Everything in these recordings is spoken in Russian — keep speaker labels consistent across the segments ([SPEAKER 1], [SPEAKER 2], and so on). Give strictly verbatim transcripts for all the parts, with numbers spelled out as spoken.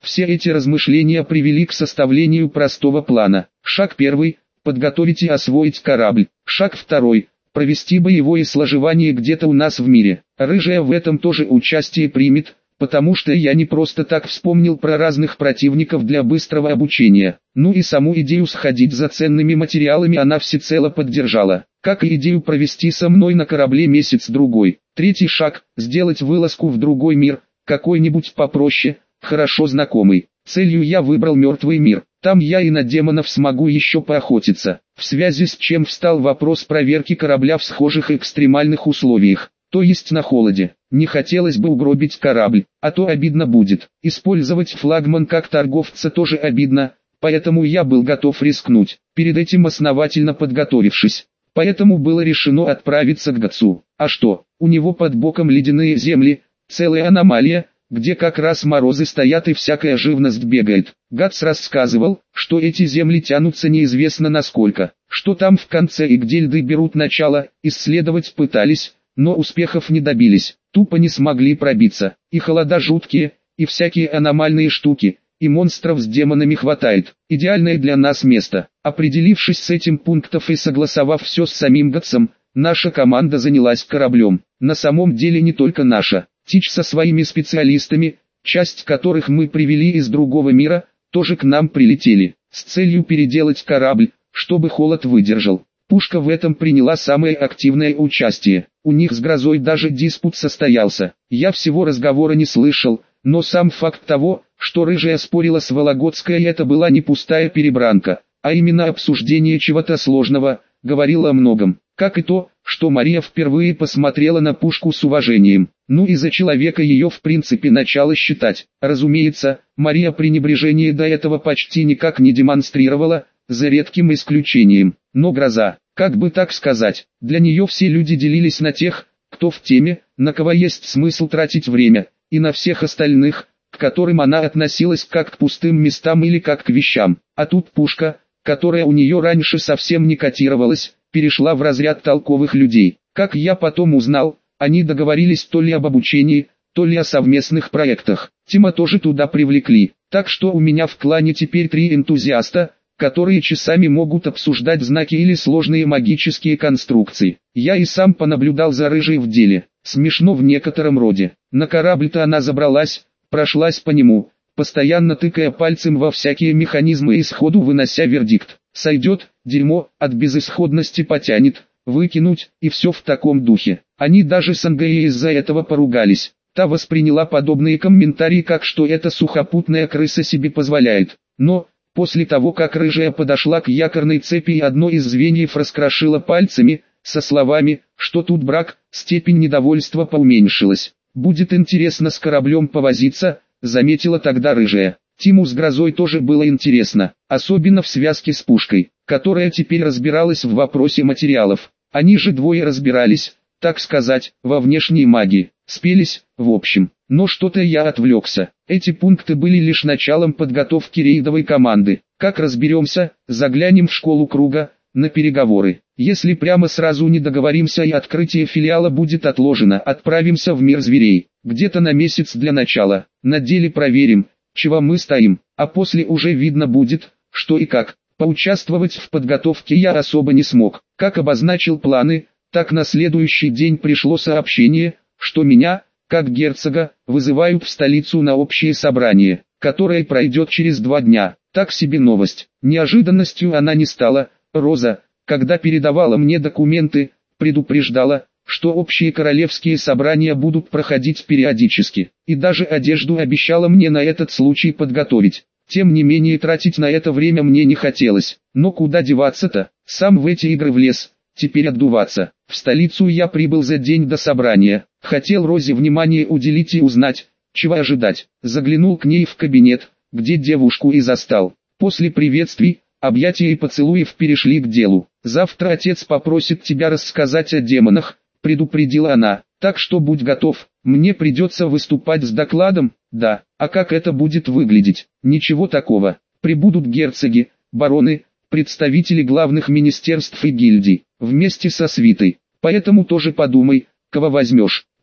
[SPEAKER 1] Все эти размышления привели к составлению простого плана. Шаг первый – подготовить и освоить корабль. Шаг второй – провести боевое сложевание где-то у нас в мире. Рыжая в этом тоже участие примет, потому что я не просто так вспомнил про разных противников для быстрого обучения. Ну и саму идею сходить за ценными материалами она всецело поддержала, как и идею провести со мной на корабле месяц-другой. Третий шаг – сделать вылазку в другой мир, какой-нибудь попроще, хорошо знакомый. Целью я выбрал мертвый мир. Там я и на демонов смогу еще поохотиться, в связи с чем встал вопрос проверки корабля в схожих экстремальных условиях, то есть на холоде. Не хотелось бы угробить корабль, а то обидно будет. Использовать флагман как торговца тоже обидно, поэтому я был готов рискнуть, перед этим основательно подготовившись. Поэтому было решено отправиться к Гатсу. А что, у него под боком ледяные земли, целая аномалия, где как раз морозы стоят и всякая живность бегает. Гатс рассказывал, что эти земли тянутся неизвестно насколько, что там в конце и где льды берут начало, исследовать пытались, но успехов не добились, тупо не смогли пробиться. И холода жуткие, и всякие аномальные штуки, и монстров с демонами хватает. Идеальное для нас место. Определившись с этим пунктом и согласовав все с самим Гатсом, наша команда занялась кораблем. На самом деле не только наша. Тич со своими специалистами, часть которых мы привели из другого мира, тоже к нам прилетели, с целью переделать корабль, чтобы холод выдержал. Пушка в этом приняла самое активное участие. У них с Грозой даже диспут состоялся. Я всего разговора не слышал, но сам факт того, что Рыжая спорила с Вологодской, это была не пустая перебранка, а именно обсуждение чего-то сложного, говорило о многом. Как и то, что Мария впервые посмотрела на пушку с уважением. Ну и за человека ее в принципе начала считать. Разумеется, Мария пренебрежение до этого почти никак не демонстрировала, за редким исключением. Но Гроза, как бы так сказать, для нее все люди делились на тех, кто в теме, на кого есть смысл тратить время, и на всех остальных, к которым она относилась как к пустым местам или как к вещам. А тут пушка, которая у нее раньше совсем не котировалась, перешла в разряд толковых людей. Как я потом узнал, они договорились то ли об обучении, то ли о совместных проектах. Тима тоже туда привлекли, так что у меня в клане теперь три энтузиаста, которые часами могут обсуждать знаки или сложные магические конструкции. Я и сам понаблюдал за Рыжей в деле. Смешно в некотором роде. На корабль-то она забралась, прошлась по нему, постоянно тыкая пальцем во всякие механизмы и сходу вынося вердикт. Сойдет, дерьмо, от безысходности потянет, выкинуть, и все в таком духе. Они даже с Ангеей из-за этого поругались. Та восприняла подобные комментарии как что эта сухопутная крыса себе позволяет. Но, после того как Рыжая подошла к якорной цепи и одно из звеньев раскрошила пальцами, со словами, что тут брак, степень недовольства поуменьшилась. «Будет интересно с кораблем повозиться», заметила тогда Рыжая. Тиму с Грозой тоже было интересно, особенно в связке с пушкой, которая теперь разбиралась в вопросе материалов. Они же двое разбирались, так сказать, во внешней магии, спелись, в общем. Но что-то я отвлекся. Эти пункты были лишь началом подготовки рейдовой команды. Как разберемся, заглянем в школу круга, на переговоры. Если прямо сразу не договоримся и открытие филиала будет отложено, отправимся в мир зверей, где-то на месяц для начала. На деле проверим, чего мы стоим, а после уже видно будет, что и как. Поучаствовать в подготовке я особо не смог. Как обозначил планы, так на следующий день пришло сообщение, что меня, как герцога, вызывают в столицу на общее собрание, которое пройдет через два дня. Так себе новость. Неожиданностью она не стала. Роза, когда передавала мне документы, предупреждала, что общие королевские собрания будут проходить периодически, и даже одежду обещала мне на этот случай подготовить. Тем не менее тратить на это время мне не хотелось, но куда деваться-то, сам в эти игры влез, теперь отдуваться. В столицу я прибыл за день до собрания, хотел Розе внимание уделить и узнать, чего ожидать. Заглянул к ней в кабинет, где девушку и застал. После приветствий, объятия и поцелуев перешли к делу. «Завтра отец попросит тебя рассказать о демонах», — предупредила она, — «так что будь готов, мне придется выступать с докладом». «Да, а как это будет выглядеть?» «Ничего такого, прибудут герцоги, бароны, представители главных министерств и гильдий, вместе со свитой, поэтому тоже подумай, кого возьмешь.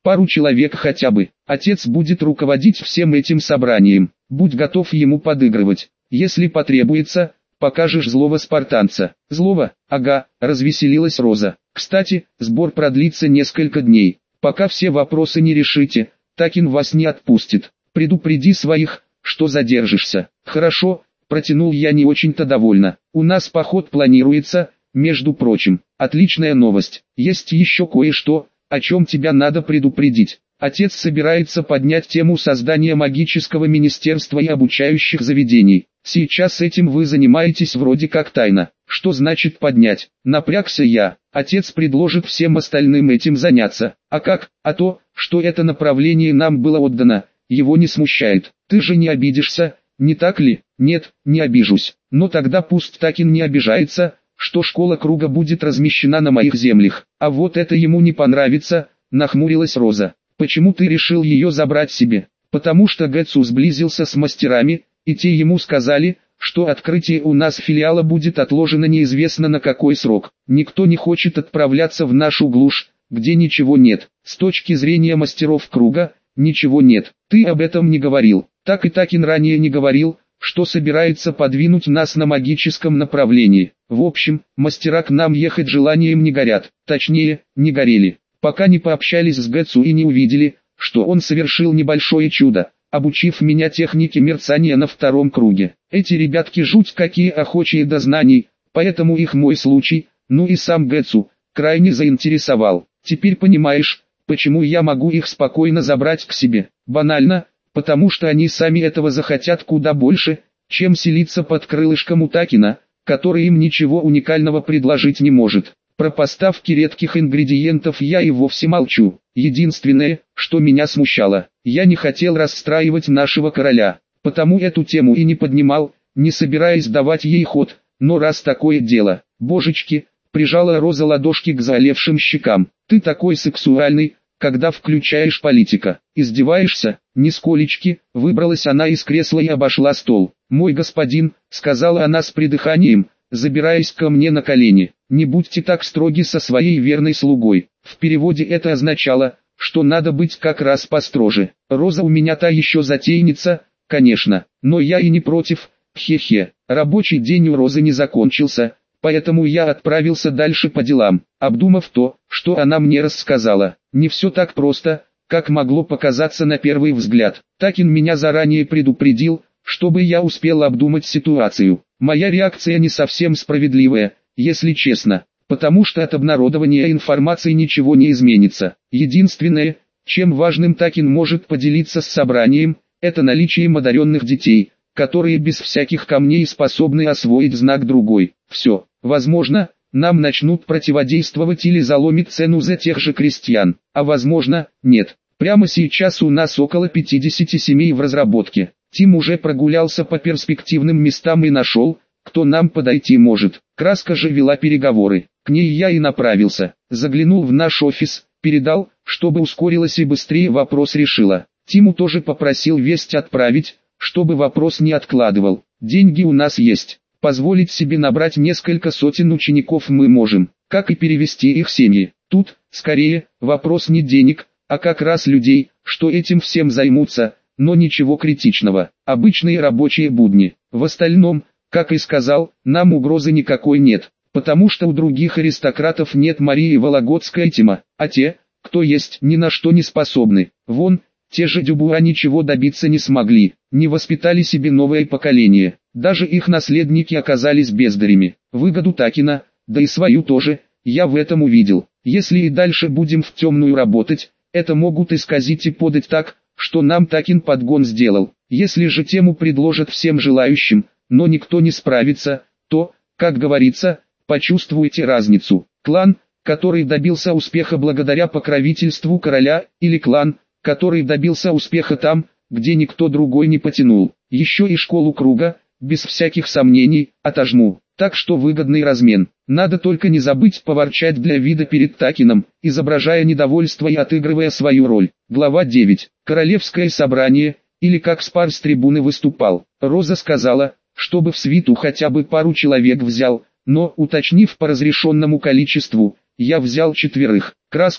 [SPEAKER 1] пару человек хотя бы. Отец будет руководить всем этим собранием. Будь готов ему подыгрывать. Если потребуется, покажешь злого спартанца. Злого? Ага, развеселилась Роза. Кстати, сбор продлится несколько дней. Пока все вопросы не решите, Такин вас не отпустит. Предупреди своих, что задержишься. Хорошо, протянул я не очень-то довольно. У нас поход планируется, между прочим. Отличная новость. Есть еще кое-что, о чем тебя надо предупредить. Отец собирается поднять тему создания магического министерства и обучающих заведений. Сейчас этим вы занимаетесь вроде как тайно. Что значит поднять? Напрягся я. Отец предложит всем остальным этим заняться. А как? А то, что это направление нам было отдано, его не смущает. Ты же не обидишься, не так ли? Нет, не обижусь. Но тогда пусть Такин не обижается, что школа круга будет размещена на моих землях. А вот это ему не понравится, нахмурилась Роза. Почему ты решил ее забрать себе? Потому что Гэцу сблизился с мастерами, и те ему сказали, что открытие у нас филиала будет отложено неизвестно на какой срок. Никто не хочет отправляться в нашу глушь, где ничего нет. С точки зрения мастеров круга, ничего нет. Ты об этом не говорил. Так и Такин ранее не говорил, что собирается подвинуть нас на магическом направлении. В общем, мастера к нам ехать желанием не горят. Точнее, не горели. Пока не пообщались с Гэцу и не увидели, что он совершил небольшое чудо, обучив меня технике мерцания на втором круге. Эти ребятки жуть какие охочие до знаний, поэтому их мой случай, ну и сам Гэцу, крайне заинтересовал. Теперь понимаешь, почему я могу их спокойно забрать к себе. Банально, потому что они сами этого захотят куда больше, чем селиться под крылышком у Такина, который им ничего уникального предложить не может. Про поставки редких ингредиентов я и вовсе молчу. Единственное, что меня смущало, я не хотел расстраивать нашего короля, потому эту тему и не поднимал, не собираясь давать ей ход, но раз такое дело, божечки, прижала Роза ладошки к заолевшим щекам. Ты такой сексуальный, когда включаешь политика. Издеваешься? Нисколечки. Выбралась она из кресла и обошла стол. Мой господин, сказала она с придыханием, забираясь ко мне на колени, не будьте так строги со своей верной слугой. В переводе это означало, что надо быть как раз построже. Роза у меня та еще затейница, конечно, но я и не против, хе-хе. Рабочий день у Розы не закончился, поэтому я отправился дальше по делам, обдумав то, что она мне рассказала. Не все так просто, как могло показаться на первый взгляд. Такин меня заранее предупредил, чтобы я успел обдумать ситуацию. Моя реакция не совсем справедливая, если честно, потому что от обнародования информации ничего не изменится. Единственное, чем важным Такин может поделиться с собранием, это наличием одаренных детей, которые без всяких камней способны освоить знак другой. Все, возможно, нам начнут противодействовать или заломить цену за тех же крестьян, а возможно, нет. Прямо сейчас у нас около пятидесяти семей в разработке. Тим уже прогулялся по перспективным местам и нашел, кто нам подойти может. Краска же вела переговоры. К ней я и направился. Заглянул в наш офис, передал, чтобы ускорилась и быстрее вопрос решила. Тиму тоже попросил весть отправить, чтобы вопрос не откладывал. Деньги у нас есть. Позволить себе набрать несколько сотен учеников мы можем. Как и перевести их семьи. Тут, скорее, вопрос не денег, а как раз людей, что этим всем займутся. Но ничего критичного, обычные рабочие будни. В остальном, как и сказал, нам угрозы никакой нет, потому что у других аристократов нет Марии Вологодской и Тима, а те, кто есть, ни на что не способны. Вон, те же Дюбуа ничего добиться не смогли, не воспитали себе новое поколение, даже их наследники оказались бездарями. Выгоду Такина, да и свою тоже, я в этом увидел. Если и дальше будем в темную работать, это могут исказить и подать так, что нам Такин подгон сделал. Если же тему предложат всем желающим, но никто не справится, то, как говорится, почувствуйте разницу. Клан, который добился успеха благодаря покровительству короля, или клан, который добился успеха там, где никто другой не потянул. Еще и школу круга, без всяких сомнений, отожму. Так что выгодный размен. Надо только не забыть поворчать для вида перед Такином, изображая недовольство и отыгрывая свою роль. Глава девять. Королевское собрание, или как Спар с трибуны выступал. Роза сказала, чтобы в свиту хотя бы пару человек взял, но, уточнив по разрешенному количеству, я взял четверых. Краску,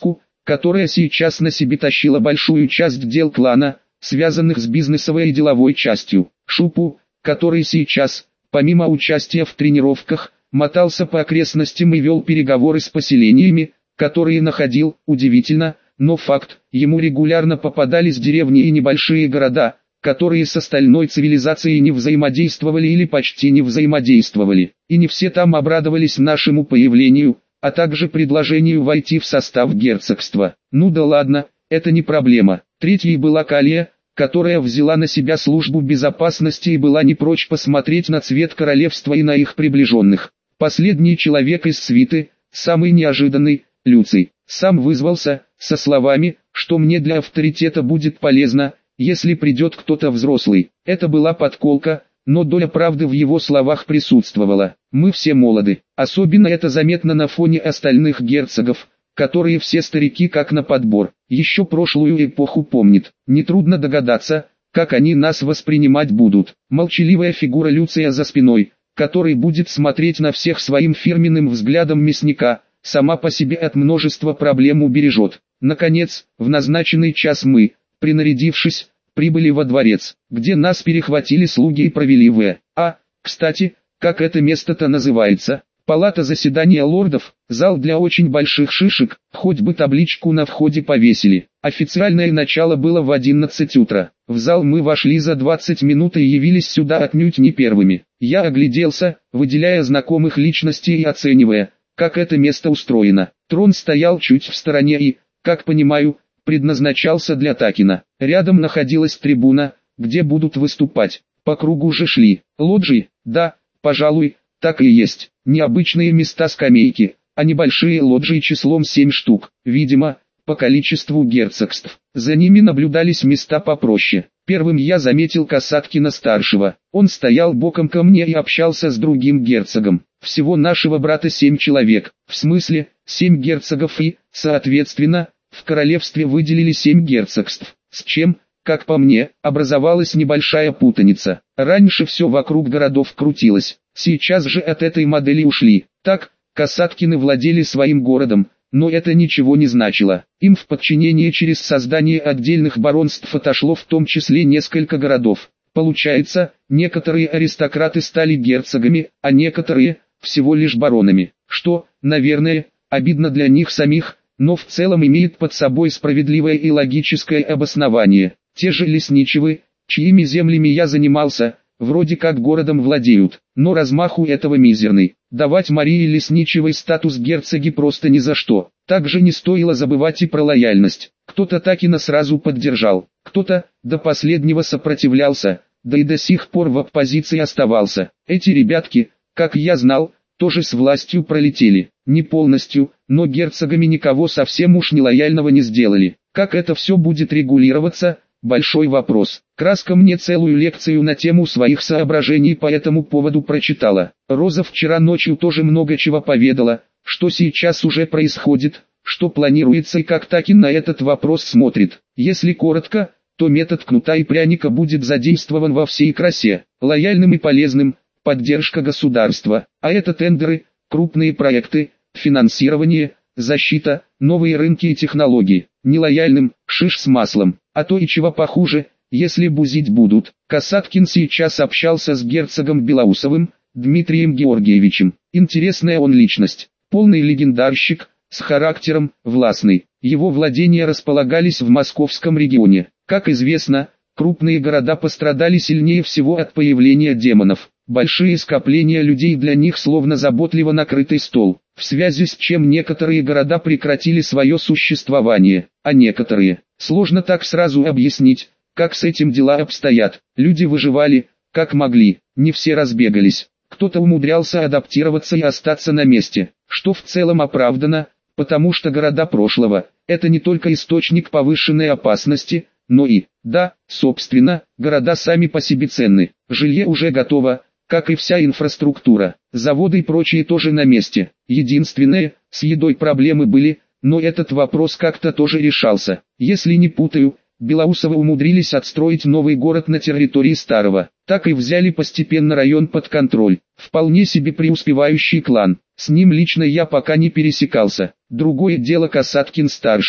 [SPEAKER 1] которая сейчас на себе тащила большую часть дел клана, связанных с бизнесовой и деловой частью. Шупу, который сейчас, помимо участия в тренировках, мотался по окрестностям и вел переговоры с поселениями, которые находил, удивительно, но факт, ему регулярно попадались деревни и небольшие города, которые с остальной цивилизацией не взаимодействовали или почти не взаимодействовали, и не все там обрадовались нашему появлению, а также предложению войти в состав герцогства. Ну да ладно, это не проблема. Третьей была Калия, которая взяла на себя службу безопасности и была не прочь посмотреть на цвет королевства и на их приближенных. Последний человек из свиты, самый неожиданный, Люций, сам вызвался, со словами, что мне для авторитета будет полезно, если придет кто-то взрослый. Это была подколка, но доля правды в его словах присутствовала. Мы все молоды, особенно это заметно на фоне остальных герцогов, которые все старики как на подбор, еще прошлую эпоху помнят. Нетрудно догадаться, как они нас воспринимать будут. Молчаливая фигура Люция за спиной, который будет смотреть на всех своим фирменным взглядом мясника, сама по себе от множества проблем убережет. Наконец, в назначенный час мы, принарядившись, прибыли во дворец, где нас перехватили слуги и провели в... А, кстати, как это место-то называется? Палата заседания лордов, зал для очень больших шишек, хоть бы табличку на входе повесили. Официальное начало было в одиннадцать утра. В зал мы вошли за двадцать минут и явились сюда отнюдь не первыми. Я огляделся, выделяя знакомых личностей и оценивая, как это место устроено. Трон стоял чуть в стороне и, как понимаю, предназначался для Такина. Рядом находилась трибуна, где будут выступать. По кругу же шли лоджии, да, пожалуй, так и есть. Необычные места-скамейки, а небольшие лоджии числом семь штук, видимо, по количеству герцогств. За ними наблюдались места попроще. Первым я заметил Касаткина-старшего. Он стоял боком ко мне и общался с другим герцогом. Всего нашего брата семь человек, в смысле, семь герцогов и, соответственно, в королевстве выделили семь герцогств, с чем, как по мне, образовалась небольшая путаница. Раньше все вокруг городов крутилось, сейчас же от этой модели ушли. Так, Касаткины владели своим городом, но это ничего не значило. Им в подчинение через создание отдельных баронств отошло в том числе несколько городов. Получается, некоторые аристократы стали герцогами, а некоторые – всего лишь баронами, что, наверное, обидно для них самих, но в целом имеет под собой справедливое и логическое обоснование. Те же лесничевы, чьими землями я занимался, вроде как городом владеют, но размаху этого мизерный. Давать Марии Лесничевой статус герцоги просто ни за что. Также не стоило забывать и про лояльность. Кто-то Такина сразу поддержал, кто-то до последнего сопротивлялся, да и до сих пор в оппозиции оставался. Эти ребятки, как я знал, тоже с властью пролетели. Не полностью, но герцогами никого совсем уж нелояльного не сделали. Как это все будет регулироваться? Большой вопрос. Краска мне целую лекцию на тему своих соображений по этому поводу прочитала. Роза вчера ночью тоже много чего поведала, что сейчас уже происходит, что планируется и как Такин на этот вопрос смотрит. Если коротко, то метод кнута и пряника будет задействован во всей красе, лояльным и полезным, поддержка государства, а это тендеры, крупные проекты, финансирование, защита, новые рынки и технологии. Нелояльным, шиш с маслом, а то и чего похуже, если бузить будут. Касаткин сейчас общался с герцогом Белоусовым, Дмитрием Георгиевичем. Интересная он личность, полный легендарщик, с характером, властный. Его владения располагались в московском регионе. Как известно, крупные города пострадали сильнее всего от появления демонов. Большие скопления людей для них словно заботливо накрытый стол, в связи с чем некоторые города прекратили свое существование, а некоторые, сложно так сразу объяснить, как с этим дела обстоят. Люди выживали, как могли, не все разбегались, кто-то умудрялся адаптироваться и остаться на месте, что в целом оправдано, потому что города прошлого – это не только источник повышенной опасности, но и, да, собственно, города сами по себе ценны, жилье уже готово, как и вся инфраструктура, заводы и прочие тоже на месте. Единственное, с едой проблемы были, но этот вопрос как-то тоже решался. Если не путаю, Белоусовы умудрились отстроить новый город на территории старого, так и взяли постепенно район под контроль. Вполне себе преуспевающий клан, с ним лично я пока не пересекался. Другое дело Касаткин-старший,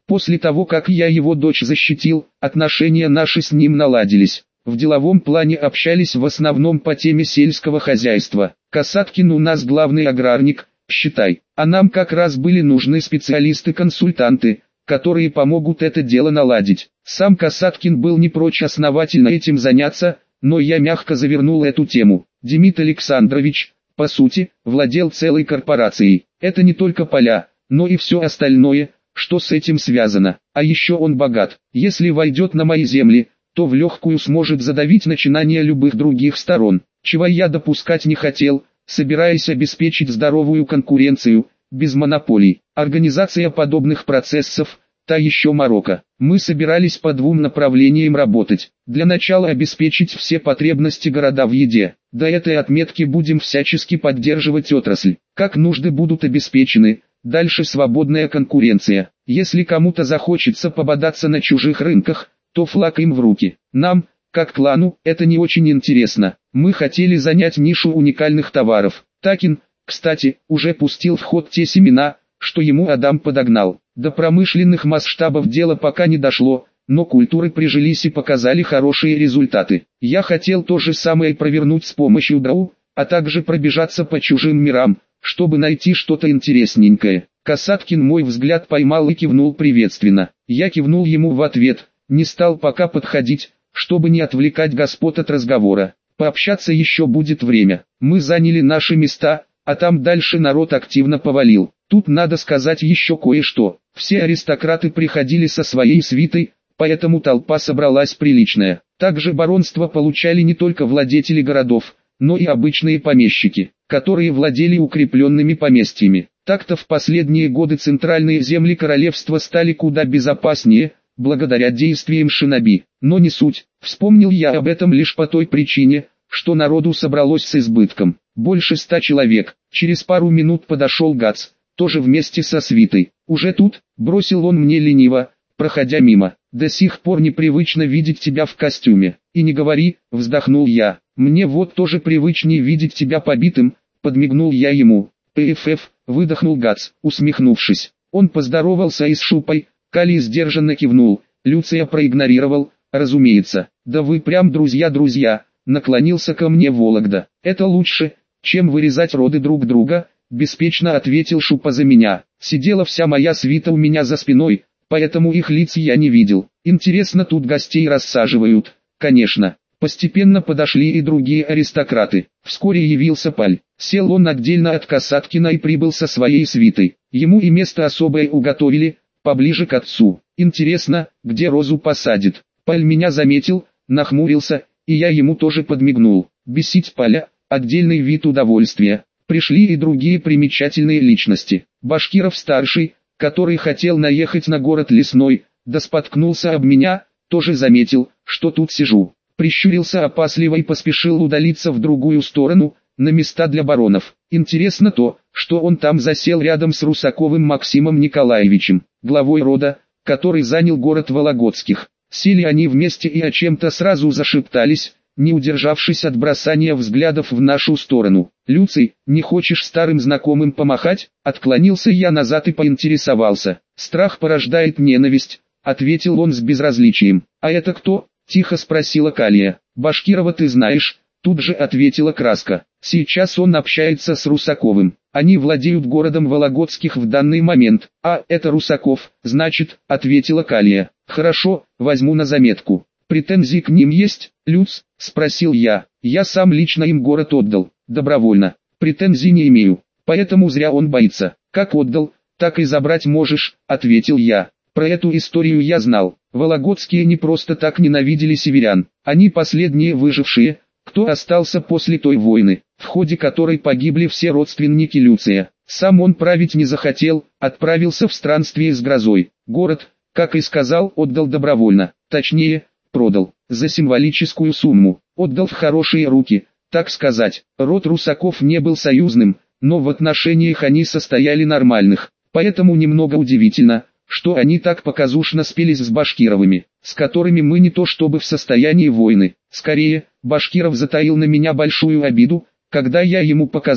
[SPEAKER 1] После того, как я его дочь защитил, отношения наши с ним наладились. В деловом плане общались в основном по теме сельского хозяйства. Касаткин у нас главный аграрник, считай, а нам как раз были нужны специалисты-консультанты, которые помогут это дело наладить. Сам Касаткин был не прочь основательно этим заняться, но я мягко завернул эту тему. Демид Александрович, по сути, владел целой корпорацией. Это не только поля, но и все остальное, что с этим связано. А еще он богат. Если войдет на мои земли, то в легкую сможет задавить начинания любых других сторон, чего я допускать не хотел, собираясь обеспечить здоровую конкуренцию, без монополий. Организация подобных процессов – та еще морока. Мы собирались по двум направлениям работать. Для начала обеспечить все потребности города в еде. До этой отметки будем всячески поддерживать отрасль. Как нужды будут обеспечены, дальше свободная конкуренция. Если кому-то захочется пободаться на чужих рынках, то флаг им в руки. Нам, как клану, это не очень интересно. Мы хотели занять нишу уникальных товаров. Такин, кстати, уже пустил в ход те семена, что ему Адам подогнал. До промышленных масштабов дело пока не дошло, но культуры прижились и показали хорошие результаты. Я хотел то же самое провернуть с помощью драу, а также пробежаться по чужим мирам, чтобы найти что-то интересненькое. Касаткин мой взгляд поймал и кивнул приветственно. Я кивнул ему в ответ, не стал пока подходить, чтобы не отвлекать господ от разговора. Пообщаться еще будет время. Мы заняли наши места, а там дальше народ активно повалил. Тут надо сказать еще кое-что. Все аристократы приходили со своей свитой, поэтому толпа собралась приличная. Также баронство получали не только владетели городов, но и обычные помещики, которые владели укрепленными поместьями. Так-то в последние годы центральные земли королевства стали куда безопаснее, благодаря действиям шиноби. Но не суть, вспомнил я об этом лишь по той причине, что народу собралось с избытком. Больше ста человек. Через пару минут подошел Гац, тоже вместе со свитой. «Уже тут?» – бросил он мне лениво, проходя мимо. «До сих пор непривычно видеть тебя в костюме». «И не говори», – вздохнул я. «Мне вот тоже привычнее видеть тебя побитым», – подмигнул я ему. «ПФФ», – выдохнул Гац, усмехнувшись. Он поздоровался и с Шупой, Кали сдержанно кивнул, Люция проигнорировал, разумеется. «Да вы прям друзья-друзья», – наклонился ко мне Вологда. «Это лучше, чем вырезать роды друг друга», – беспечно ответил Шупа за меня. «Сидела вся моя свита у меня за спиной, поэтому их лиц я не видел. Интересно, тут гостей рассаживают?» «Конечно». Постепенно подошли и другие аристократы. Вскоре явился Паль. Сел он отдельно от Касаткина и прибыл со своей свитой. Ему и место особое уготовили, поближе к отцу. «Интересно, где Розу посадит?» Паль меня заметил, нахмурился, и я ему тоже подмигнул. Бесить Паля – отдельный вид удовольствия. Пришли и другие примечательные личности. Башкиров-старший, который хотел наехать на город Лесной, да споткнулся об меня, тоже заметил, что тут сижу. Прищурился опасливо и поспешил удалиться в другую сторону, на места для баронов. Интересно то, что он там засел рядом с Русаковым Максимом Николаевичем, главой рода, который занял город Вологодских. Сели они вместе и о чем-то сразу зашептались, не удержавшись от бросания взглядов в нашу сторону. «Люций, не хочешь старым знакомым помахать?» Отклонился я назад и поинтересовался. «Страх порождает ненависть», — ответил он с безразличием. «А это кто?» — тихо спросила Калия. «Башкирова ты знаешь», — тут же ответила Краска. «Сейчас он общается с Русаковым. Они владеют городом Вологодских в данный момент». «А, это Русаков, значит», — ответила Калия. «Хорошо, возьму на заметку. Претензии к ним есть, Люц?» — спросил я. «Я сам лично им город отдал, добровольно. Претензий не имею, поэтому зря он боится. Как отдал, так и забрать можешь», — ответил я. Про эту историю я знал. Вологодские не просто так ненавидели северян. Они последние выжившие, кто остался после той войны, в ходе которой погибли все родственники Люция. Сам он править не захотел, отправился в странствие с грозой. Город, как и сказал, отдал добровольно. Точнее, продал, за символическую сумму. Отдал в хорошие руки, так сказать. Род Русаков не был союзным, но в отношениях они состояли нормальных. Поэтому немного удивительно, что они так показушно спелись с Башкировыми, с которыми мы не то чтобы в состоянии войны. Скорее, Башкиров затаил на меня большую обиду, когда я ему показал,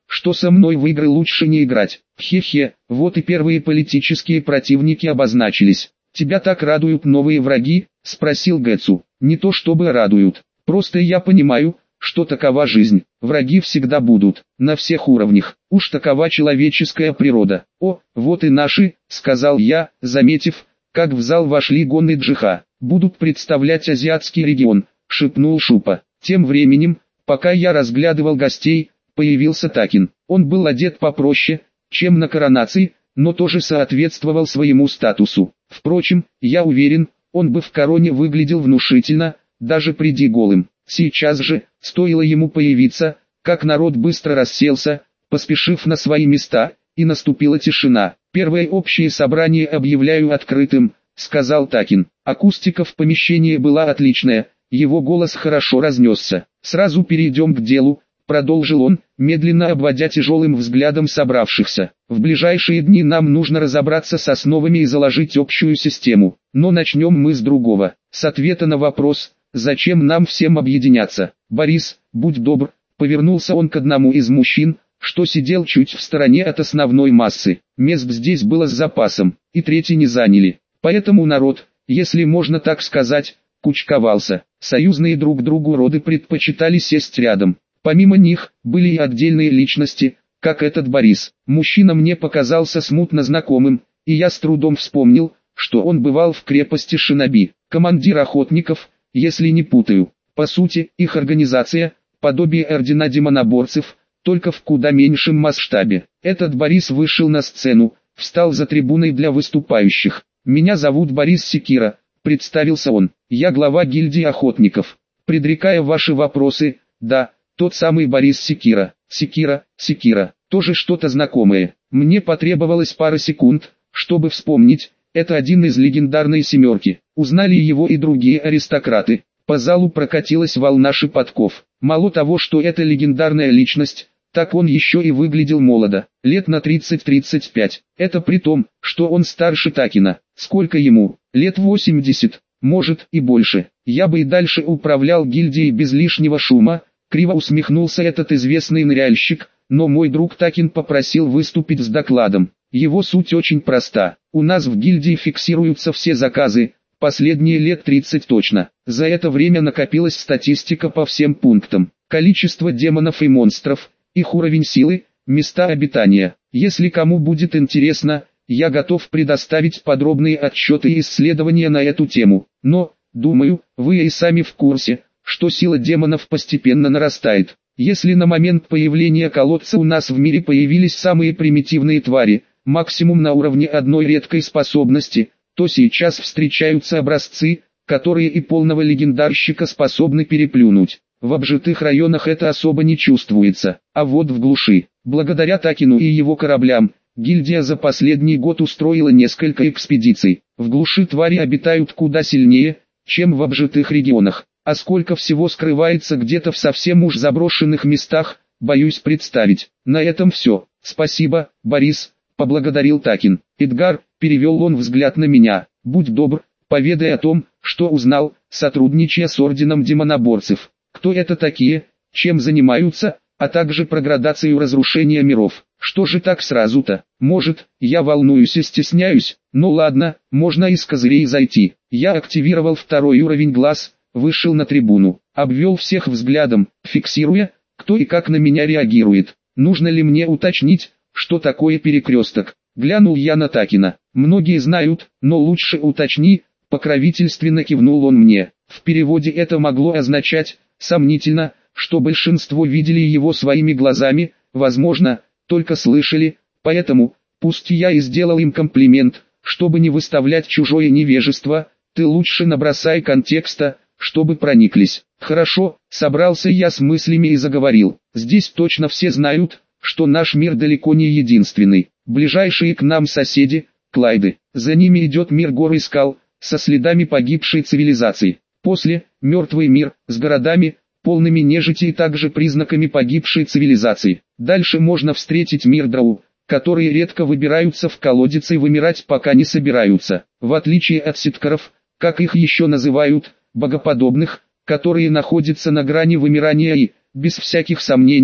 [SPEAKER 1] что со мной в игры лучше не играть. Хе-хе, вот и первые политические противники обозначились. Тебя так радуют новые враги? Спросил Гэцу. Не то чтобы радуют, просто я понимаю, что такова жизнь. Враги всегда будут, на всех уровнях. Уж такова человеческая природа. О, вот и наши, сказал я, заметив, как в зал вошли Гон и Джиха. Будут представлять азиатский регион, шепнул Шупа. Тем временем, пока я разглядывал гостей, появился Такин. Он был одет попроще, чем на коронации, но тоже соответствовал своему статусу. Впрочем, я уверен, он бы в короне выглядел внушительно, даже приди голым. Сейчас же, стоило ему появиться, как народ быстро расселся, поспешив на свои места, и наступила тишина. «Первое общее собрание объявляю открытым», — сказал Такин. Акустика в помещении была отличная, его голос хорошо разнесся. «Сразу перейдем к делу», — продолжил он, медленно обводя тяжелым взглядом собравшихся. «В ближайшие дни нам нужно разобраться с основами и заложить общую систему. Но начнем мы с другого, с ответа на вопрос, зачем нам всем объединяться. Борис, будь добр», — повернулся он к одному из мужчин, что сидел чуть в стороне от основной массы. Мест здесь было с запасом, и третий не заняли. Поэтому народ, если можно так сказать, кучковался. Союзные друг другу роды предпочитали сесть рядом. Помимо них, были и отдельные личности, как этот Борис. Мужчина мне показался смутно знакомым, и я с трудом вспомнил, что он бывал в крепости Шиноби. Командир охотников, если не путаю. По сути, их организация – подобие ордена демоноборцев, только в куда меньшем масштабе. Этот Борис вышел на сцену, встал за трибуной для выступающих. «Меня зовут Борис Секира», — представился он. «Я глава гильдии охотников. Предрекая ваши вопросы, да, тот самый Борис Секира. Секира, Секира, тоже что-то знакомое. Мне потребовалось пара секунд, чтобы вспомнить, это один из легендарной семерки. Узнали его и другие аристократы. По залу прокатилась волна шепотков. Мало того, что это легендарная личность, так он еще и выглядел молодо, лет на тридцать-тридцать пять. Это при том, что он старше Такина. Сколько ему? Лет восемьдесят, может и больше. Я бы и дальше управлял гильдией без лишнего шума, криво усмехнулся этот известный ныряльщик, но мой друг Такин попросил выступить с докладом. Его суть очень проста. У нас в гильдии фиксируются все заказы, последние лет тридцать точно. За это время накопилась статистика по всем пунктам. Количество демонов и монстров, их уровень силы, места обитания. Если кому будет интересно, я готов предоставить подробные отчеты и исследования на эту тему. Но, думаю, вы и сами в курсе, что сила демонов постепенно нарастает. Если на момент появления колодца у нас в мире появились самые примитивные твари, максимум на уровне одной редкой способности, то сейчас встречаются образцы, которые и полного легендарщика способны переплюнуть. В обжитых районах это особо не чувствуется, а вот в глуши, благодаря Такину и его кораблям, гильдия за последний год устроила несколько экспедиций. В глуши твари обитают куда сильнее, чем в обжитых регионах, а сколько всего скрывается где-то в совсем уж заброшенных местах, боюсь представить. На этом все. Спасибо, Борис, поблагодарил Такин. Эдгар, перевел он взгляд на меня, будь добр, поведай о том, что узнал, сотрудничая с орденом демоноборцев. Кто это такие, чем занимаются, а также про градацию разрушения миров. Что же так сразу-то? Может, я волнуюсь и стесняюсь, ну ладно, можно из козырей зайти. Я активировал второй уровень глаз, вышел на трибуну, обвел всех взглядом, фиксируя, кто и как на меня реагирует. Нужно ли мне уточнить, что такое перекресток? Глянул я на Такина. Многие знают, но лучше уточни, покровительственно кивнул он мне. В переводе это могло означать, сомнительно, что большинство видели его своими глазами, возможно, только слышали, поэтому, пусть я и сделал им комплимент, чтобы не выставлять чужое невежество, ты лучше набросай контекста, чтобы прониклись. Хорошо, собрался я с мыслями и заговорил. Здесь точно все знают, что наш мир далеко не единственный. Ближайшие к нам соседи, Клайды, за ними идет мир гор и скал, со следами погибшей цивилизации. После, мертвый мир, с городами, полными нежити и также признаками погибшей цивилизации. Дальше можно встретить мир Драу, которые редко выбираются в колодец и вымирать пока не собираются. В отличие от ситкаров, как их еще называют, богоподобных, которые находятся на грани вымирания и, без всяких сомнений,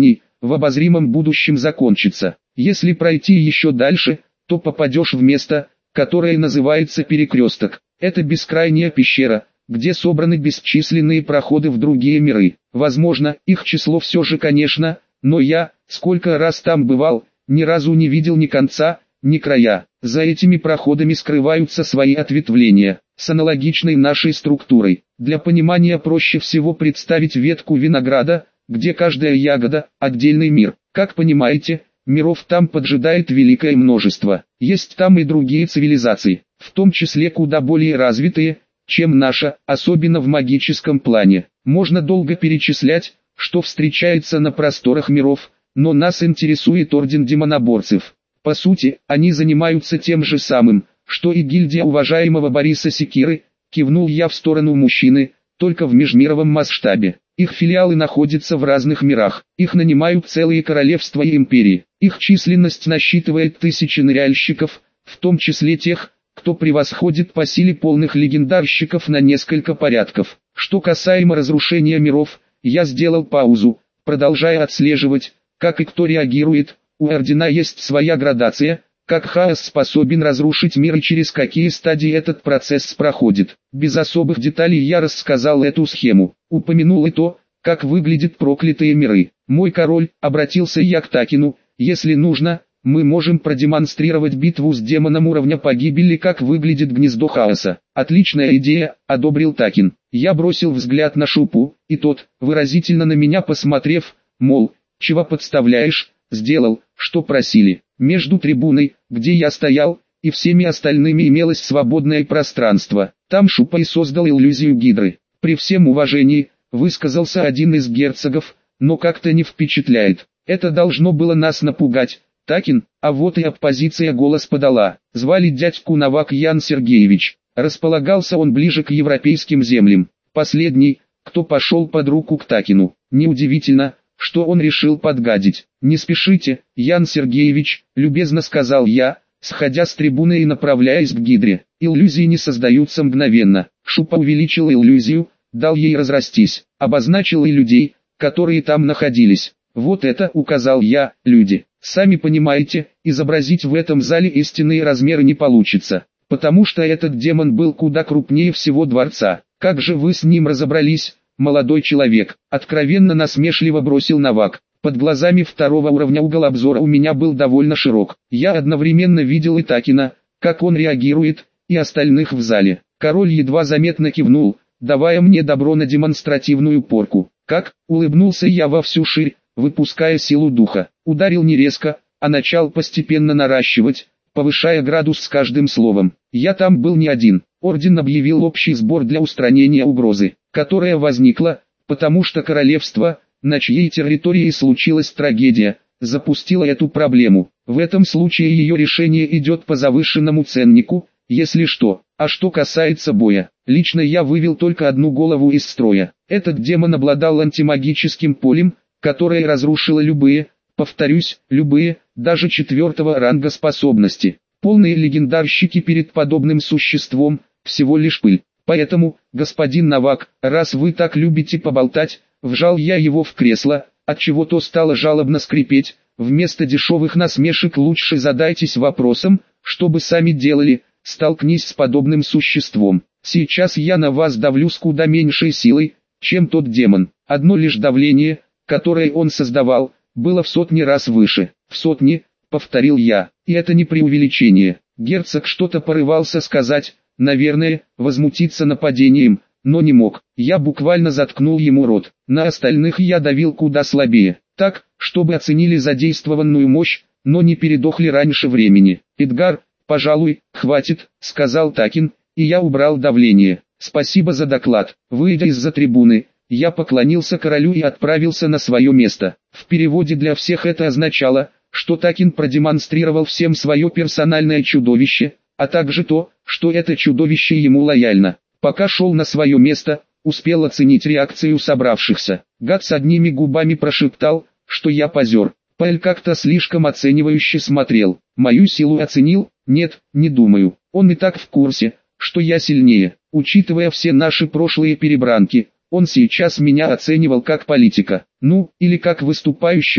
[SPEAKER 1] в обозримом будущем закончится. Если пройти еще дальше, то попадешь в место, которое называется Перекресток. Это бескрайняя пещера, где собраны бесчисленные проходы в другие миры. Возможно, их число все же, конечно, но я, сколько раз там бывал, ни разу не видел ни конца, ни края. За этими проходами скрываются свои ответвления, с аналогичной нашей структурой. Для понимания проще всего представить ветку винограда, где каждая ягода – отдельный мир. Как понимаете, миров там поджидает великое множество. Есть там и другие цивилизации, в том числе куда более развитые, чем наша, особенно в магическом плане. Можно долго перечислять, что встречается на просторах миров, но нас интересует орден демоноборцев. По сути, они занимаются тем же самым, что и гильдия уважаемого Бориса Секиры, кивнул я в сторону мужчины, только в межмировом масштабе. Их филиалы находятся в разных мирах, их нанимают целые королевства и империи. Их численность насчитывает тысячи ныряльщиков, в том числе тех, кто превосходит по силе полных легендарщиков на несколько порядков. Что касаемо разрушения миров, я сделал паузу, продолжая отслеживать, как и кто реагирует. У ордена есть своя градация, как хаос способен разрушить мир и через какие стадии этот процесс проходит. Без особых деталей я рассказал эту схему, упомянул и то, как выглядят проклятые миры. Мой король, обратился я к Такину, если нужно, мы можем продемонстрировать битву с демоном уровня погибели, как выглядит гнездо хаоса. Отличная идея, одобрил Такин. Я бросил взгляд на Шупу, и тот, выразительно на меня посмотрев, мол, чего подставляешь, сделал, что просили. Между трибуной, где я стоял, и всеми остальными имелось свободное пространство. Там Шупа и создал иллюзию гидры. При всем уважении, высказался один из герцогов, но как-то не впечатляет. Это должно было нас напугать. Такин, а вот и оппозиция голос подала. Звали дядьку Новак Ян Сергеевич. Располагался он ближе к европейским землям. Последний, кто пошел под руку к Такину. Неудивительно, что он решил подгадить. «Не спешите, Ян Сергеевич», — любезно сказал я, сходя с трибуны и направляясь к гидре. «Иллюзии не создаются мгновенно». Шупа увеличил иллюзию, дал ей разрастись, обозначил и людей, которые там находились. «Вот это», — указал я, — «люди». Сами понимаете, изобразить в этом зале истинные размеры не получится, потому что этот демон был куда крупнее всего дворца. Как же вы с ним разобрались, молодой человек? Откровенно насмешливо бросил Новак. Под глазами второго уровня угол обзора у меня был довольно широк. Я одновременно видел и Такина, как он реагирует, и остальных в зале. Король едва заметно кивнул, давая мне добро на демонстративную порку. Как, улыбнулся я во всю ширь, выпуская силу духа. Ударил не резко, а начал постепенно наращивать, повышая градус с каждым словом. Я там был не один. Орден объявил общий сбор для устранения угрозы, которая возникла, потому что королевство, на чьей территории случилась трагедия, запустило эту проблему. В этом случае ее решение идет по завышенному ценнику, если что. А что касается боя, лично я вывел только одну голову из строя. Этот демон обладал антимагическим полем, которое разрушило любые, повторюсь, любые, даже четвертого ранга способности. Полные легендарщики перед подобным существом, всего лишь пыль. Поэтому, господин Новак, раз вы так любите поболтать, вжал я его в кресло, отчего то стало жалобно скрипеть. Вместо дешевых насмешек лучше задайтесь вопросом, что бы сами делали, столкнись с подобным существом. Сейчас я на вас давлю с куда меньшей силой, чем тот демон. Одно лишь давление, которое он создавал, было в сотни раз выше. В сотни, повторил я, и это не преувеличение. Герцог что-то порывался сказать, наверное, возмутиться нападением, но не мог. Я буквально заткнул ему рот. На остальных я давил куда слабее, так, чтобы оценили задействованную мощь, но не передохли раньше времени. «Эдгар, пожалуй, хватит», — сказал Такин, и я убрал давление. «Спасибо за доклад». Выйдя из-за трибуны, я поклонился королю и отправился на свое место. В переводе для всех это означало, что Такин продемонстрировал всем свое персональное чудовище, а также то, что это чудовище ему лояльно. Пока шел на свое место, успел оценить реакцию собравшихся. Гад с одними губами прошептал, что я позер. Пэль как-то слишком оценивающе смотрел. Мою силу оценил? Нет, не думаю. Он и так в курсе, что я сильнее. Учитывая все наши прошлые перебранки, он сейчас меня оценивал как политика, ну, или как выступающего,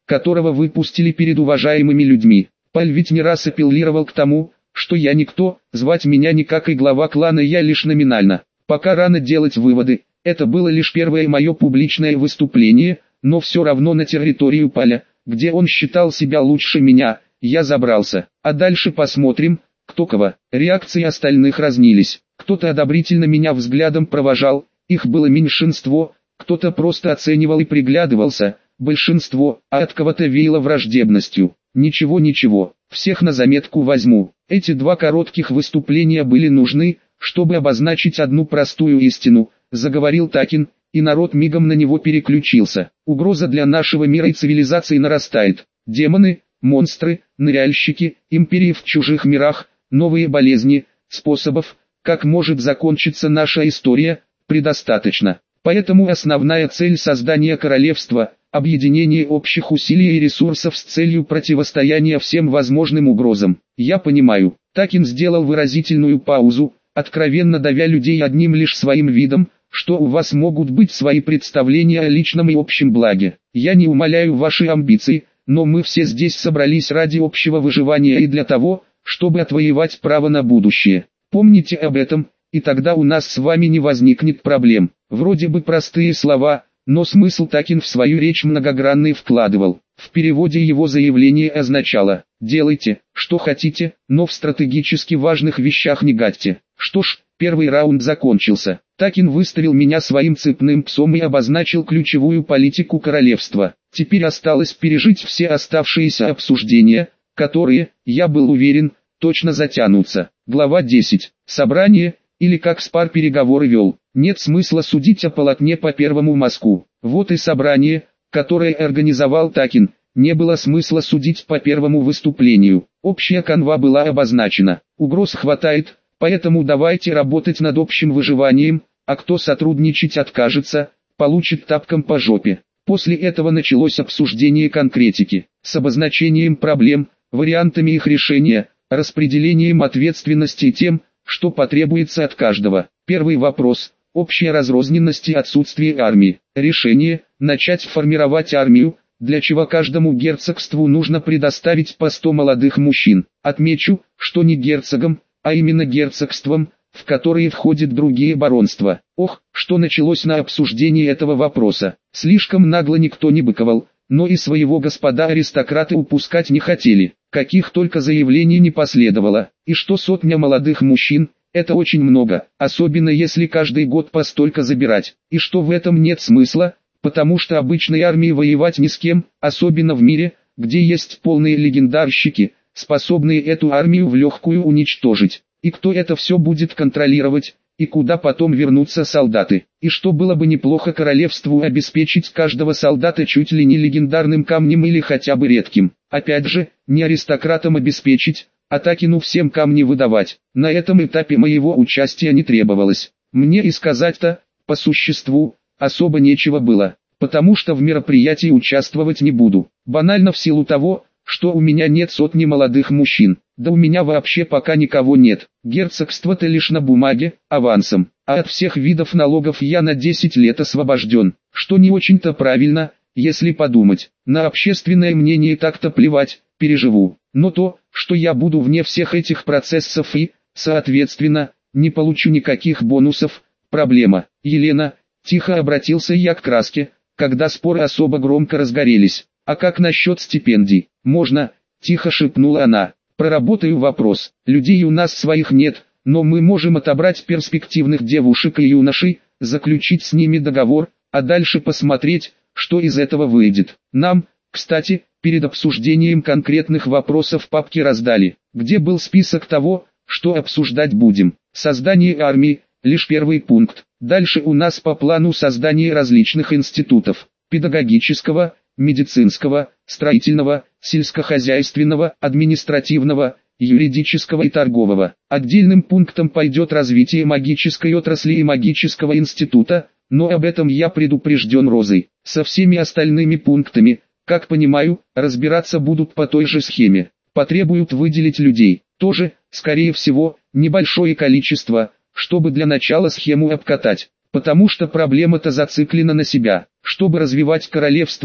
[SPEAKER 1] которого выпустили перед уважаемыми людьми. Паль ведь не раз апеллировал к тому, что я никто, звать меня никак и глава клана я лишь номинально. Пока рано делать выводы, это было лишь первое мое публичное выступление, но все равно на территорию Паля, где он считал себя лучше меня, я забрался. А дальше посмотрим, кто кого. Реакции остальных разнились. Кто-то одобрительно меня взглядом провожал, их было меньшинство, кто-то просто оценивал и приглядывался, большинство, а от кого-то веяло враждебностью. Ничего ничего, всех на заметку возьму. Эти два коротких выступления были нужны, чтобы обозначить одну простую истину, заговорил Такин, и народ мигом на него переключился. Угроза для нашего мира и цивилизации нарастает. Демоны, монстры, ныряльщики, империи в чужих мирах, новые болезни, способов, как может закончиться наша история, предостаточно. Поэтому основная цель создания королевства – объединение общих усилий и ресурсов с целью противостояния всем возможным угрозам. Я понимаю. Такин сделал выразительную паузу, откровенно давя людей одним лишь своим видом, что у вас могут быть свои представления о личном и общем благе. Я не умаляю ваши амбиции, но мы все здесь собрались ради общего выживания и для того, чтобы отвоевать право на будущее. Помните об этом, и тогда у нас с вами не возникнет проблем. Вроде бы простые слова, но смысл Такин в свою речь многогранный вкладывал. В переводе его заявление означало: делайте, что хотите, но в стратегически важных вещах не гадьте. Что ж, первый раунд закончился. Такин выставил меня своим цепным псом и обозначил ключевую политику королевства. Теперь осталось пережить все оставшиеся обсуждения, которые, я был уверен, точно затянутся. Глава десять. Собрание, или как Спар переговоры вел. Нет смысла судить о полотне по первому мазку. Вот и собрание, которое организовал Такин. Не было смысла судить по первому выступлению. Общая канва была обозначена. Угроз хватает, поэтому давайте работать над общим выживанием, а кто сотрудничать откажется, получит тапком по жопе. После этого началось обсуждение конкретики, с обозначением проблем, вариантами их решения, распределением ответственности и тем, что потребуется от каждого. Первый вопрос – общая разрозненность и отсутствие армии. Решение – начать формировать армию, для чего каждому герцогству нужно предоставить по сто молодых мужчин. Отмечу, что не герцогам, а именно герцогствам, в которые входят другие баронства. Ох, что началось на обсуждении этого вопроса. Слишком нагло никто не быковал, но и своего господа аристократы упускать не хотели. Каких только заявлений не последовало. И что сотня молодых мужчин – это очень много, особенно если каждый год по столько забирать. И что в этом нет смысла, потому что обычной армии воевать ни с кем, особенно в мире, где есть полные легендарщики, способные эту армию в легкую уничтожить. И кто это все будет контролировать, и куда потом вернутся солдаты. И что было бы неплохо королевству обеспечить каждого солдата чуть ли не легендарным камнем или хотя бы редким. Опять же, не аристократам обеспечить, а Такину всем камни выдавать. На этом этапе моего участия не требовалось. Мне и сказать-то, по существу, особо нечего было, потому что в мероприятии участвовать не буду. Банально в силу того, что у меня нет сотни молодых мужчин, да у меня вообще пока никого нет. Герцогство-то лишь на бумаге, авансом, а от всех видов налогов я на десять лет освобожден, что не очень-то правильно, если подумать. На общественное мнение так-то плевать, переживу. Но то, что я буду вне всех этих процессов и, соответственно, не получу никаких бонусов, проблема. Елена, тихо обратился я к Краске, когда споры особо громко разгорелись. А как насчет стипендий? Можно, тихо шепнула она. Проработаю вопрос. Людей у нас своих нет, но мы можем отобрать перспективных девушек и юношей, заключить с ними договор, а дальше посмотреть, что из этого выйдет. Нам, кстати, перед обсуждением конкретных вопросов папки раздали, где был список того, что обсуждать будем. Создание армии – лишь первый пункт. Дальше у нас по плану создание различных институтов – педагогического, медицинского, строительного, сельскохозяйственного, административного, юридического и торгового. Отдельным пунктом пойдет развитие магической отрасли и магического института, но об этом я предупрежден Розой. Со всеми остальными пунктами, как понимаю, разбираться будут по той же схеме. Потребуют выделить людей, тоже, скорее всего, небольшое количество, чтобы для начала схему обкатать, потому что проблема-то зациклена на себя. Чтобы развивать королевство,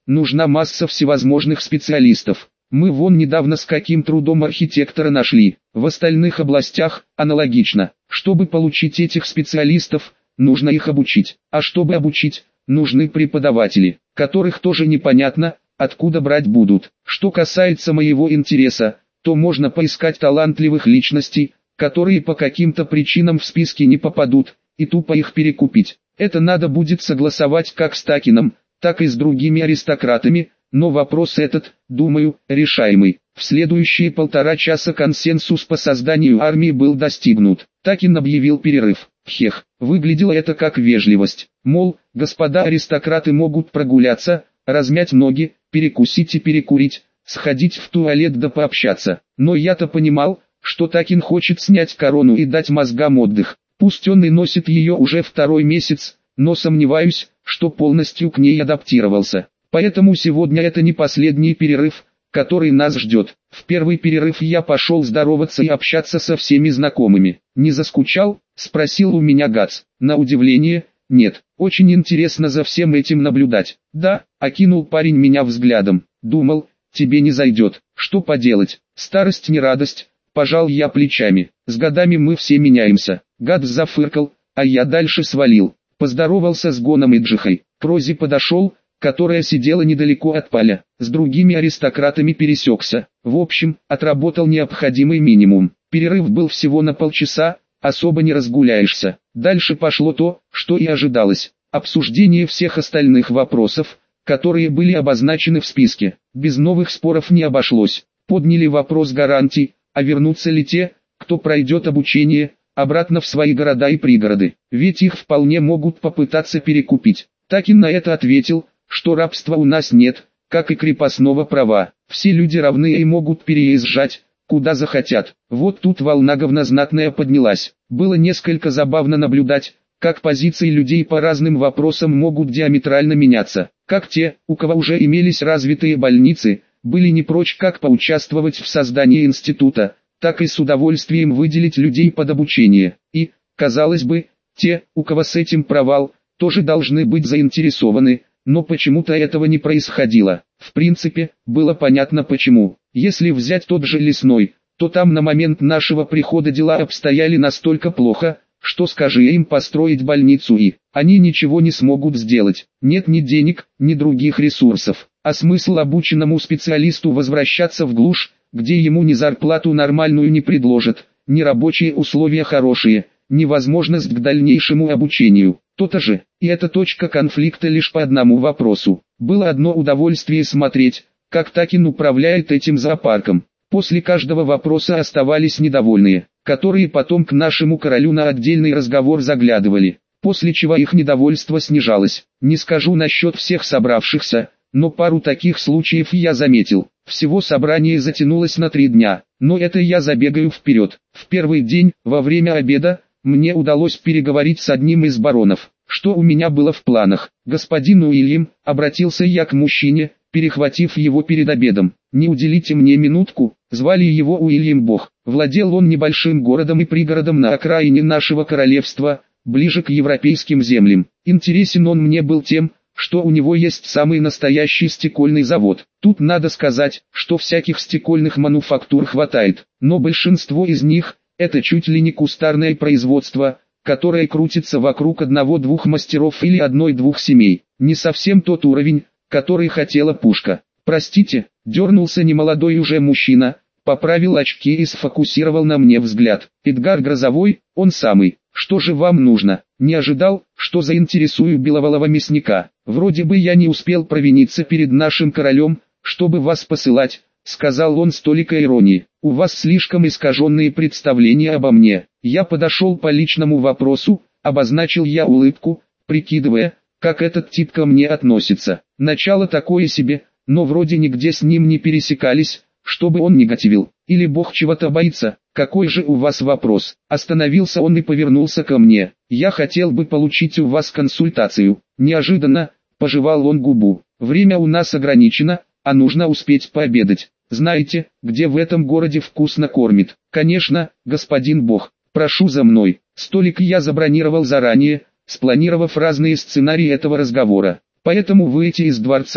[SPEAKER 1] нужна масса всевозможных специалистов. Мы вон недавно с каким трудом архитектора нашли. В остальных областях аналогично. Чтобы получить этих специалистов, нужно их обучить. А чтобы обучить, нужны преподаватели, которых тоже непонятно, откуда брать будут. Что касается моего интереса, то можно поискать талантливых личностей, которые по каким-то причинам в списке не попадут, и тупо их перекупить. Это надо будет согласовать как с Такином, так и с другими аристократами, но вопрос этот, думаю, решаемый. В следующие полтора часа консенсус по созданию армии был достигнут. Такин объявил перерыв. Хех, выглядело это как вежливость. Мол, господа аристократы могут прогуляться, размять ноги, перекусить и перекурить, сходить в туалет да пообщаться. Но я-то понимал, что Такин хочет снять корону и дать мозгам отдых. Пусть он и носит ее уже второй месяц, но сомневаюсь, что полностью к ней адаптировался. Поэтому сегодня это не последний перерыв, который нас ждет. В первый перерыв я пошел здороваться и общаться со всеми знакомыми. «Не заскучал?» – спросил у меня Гац. На удивление, нет. Очень интересно за всем этим наблюдать. «Да», – окинул парень меня взглядом. «Думал, тебе не зайдет. Что поделать? Старость не радость», – пожал я плечами. «С годами мы все меняемся». Гац зафыркал, а я дальше свалил. Поздоровался с Гоном и Джихой. К Розе подошел, которая сидела недалеко от поля, с другими аристократами пересекся. В общем, отработал необходимый минимум. Перерыв был всего на полчаса, особо не разгуляешься. Дальше пошло то, что и ожидалось. Обсуждение всех остальных вопросов, которые были обозначены в списке. Без новых споров не обошлось. Подняли вопрос гарантий, а вернутся ли те, кто пройдет обучение, обратно в свои города и пригороды. Ведь их вполне могут попытаться перекупить. Такин на это ответил, что рабства у нас нет, как и крепостного права. Все люди равны и могут переезжать, куда захотят. Вот тут волна говнознатная поднялась. Было несколько забавно наблюдать, как позиции людей по разным вопросам могут диаметрально меняться. Как те, у кого уже имелись развитые больницы, были не прочь как поучаствовать в создании института, так и с удовольствием выделить людей под обучение. И, казалось бы, те, у кого с этим провал, тоже должны быть заинтересованы, но почему-то этого не происходило. В принципе, было понятно почему. Если взять тот же Лесной, то там на момент нашего прихода дела обстояли настолько плохо, что скажи им построить больницу и они ничего не смогут сделать. Нет ни денег, ни других ресурсов. А смысл обученному специалисту возвращаться в глушь, где ему ни зарплату нормальную не предложат, ни рабочие условия хорошие, ни возможность к дальнейшему обучению. То-то же, и эта точка конфликта лишь по одному вопросу. Было одно удовольствие смотреть, как Такин управляет этим зоопарком. После каждого вопроса оставались недовольные, которые потом к нашему королю на отдельный разговор заглядывали, после чего их недовольство снижалось. Не скажу насчет всех собравшихся, но пару таких случаев я заметил. Всего собрание затянулось на три дня, но это я забегаю вперед. В первый день, во время обеда, мне удалось переговорить с одним из баронов. Что у меня было в планах? Господин Уильям, обратился я к мужчине, перехватив его перед обедом. Не уделите мне минутку, звали его Уильям Бог. Владел он небольшим городом и пригородом на окраине нашего королевства, ближе к европейским землям. Интересен он мне был тем, что у него есть самый настоящий стекольный завод. Тут надо сказать, что всяких стекольных мануфактур хватает, но большинство из них – это чуть ли не кустарное производство, которое крутится вокруг одного-двух мастеров или одной-двух семей. Не совсем тот уровень, который хотела пушка. Простите, дернулся немолодой уже мужчина, поправил очки и сфокусировал на мне взгляд. Эдгар Грозовой, он самый. Что же вам нужно? Не ожидал, что заинтересую беловолого мясника. Вроде бы я не успел провиниться перед нашим королем, чтобы вас посылать, сказал он с толикой иронии. У вас слишком искаженные представления обо мне. Я подошел по личному вопросу, обозначил я улыбку, прикидывая, как этот тип ко мне относится. Начало такое себе, но вроде нигде с ним не пересекались, чтобы он негативил. Или бог чего-то боится. Какой же у вас вопрос? Остановился он и повернулся ко мне. Я хотел бы получить у вас консультацию. Неожиданно, пожевал он губу. Время у нас ограничено, а нужно успеть пообедать. Знаете, где в этом городе вкусно кормит? Конечно, господин бог. Прошу за мной. Столик я забронировал заранее, спланировав разные сценарии этого разговора. Поэтому выйти из дворца,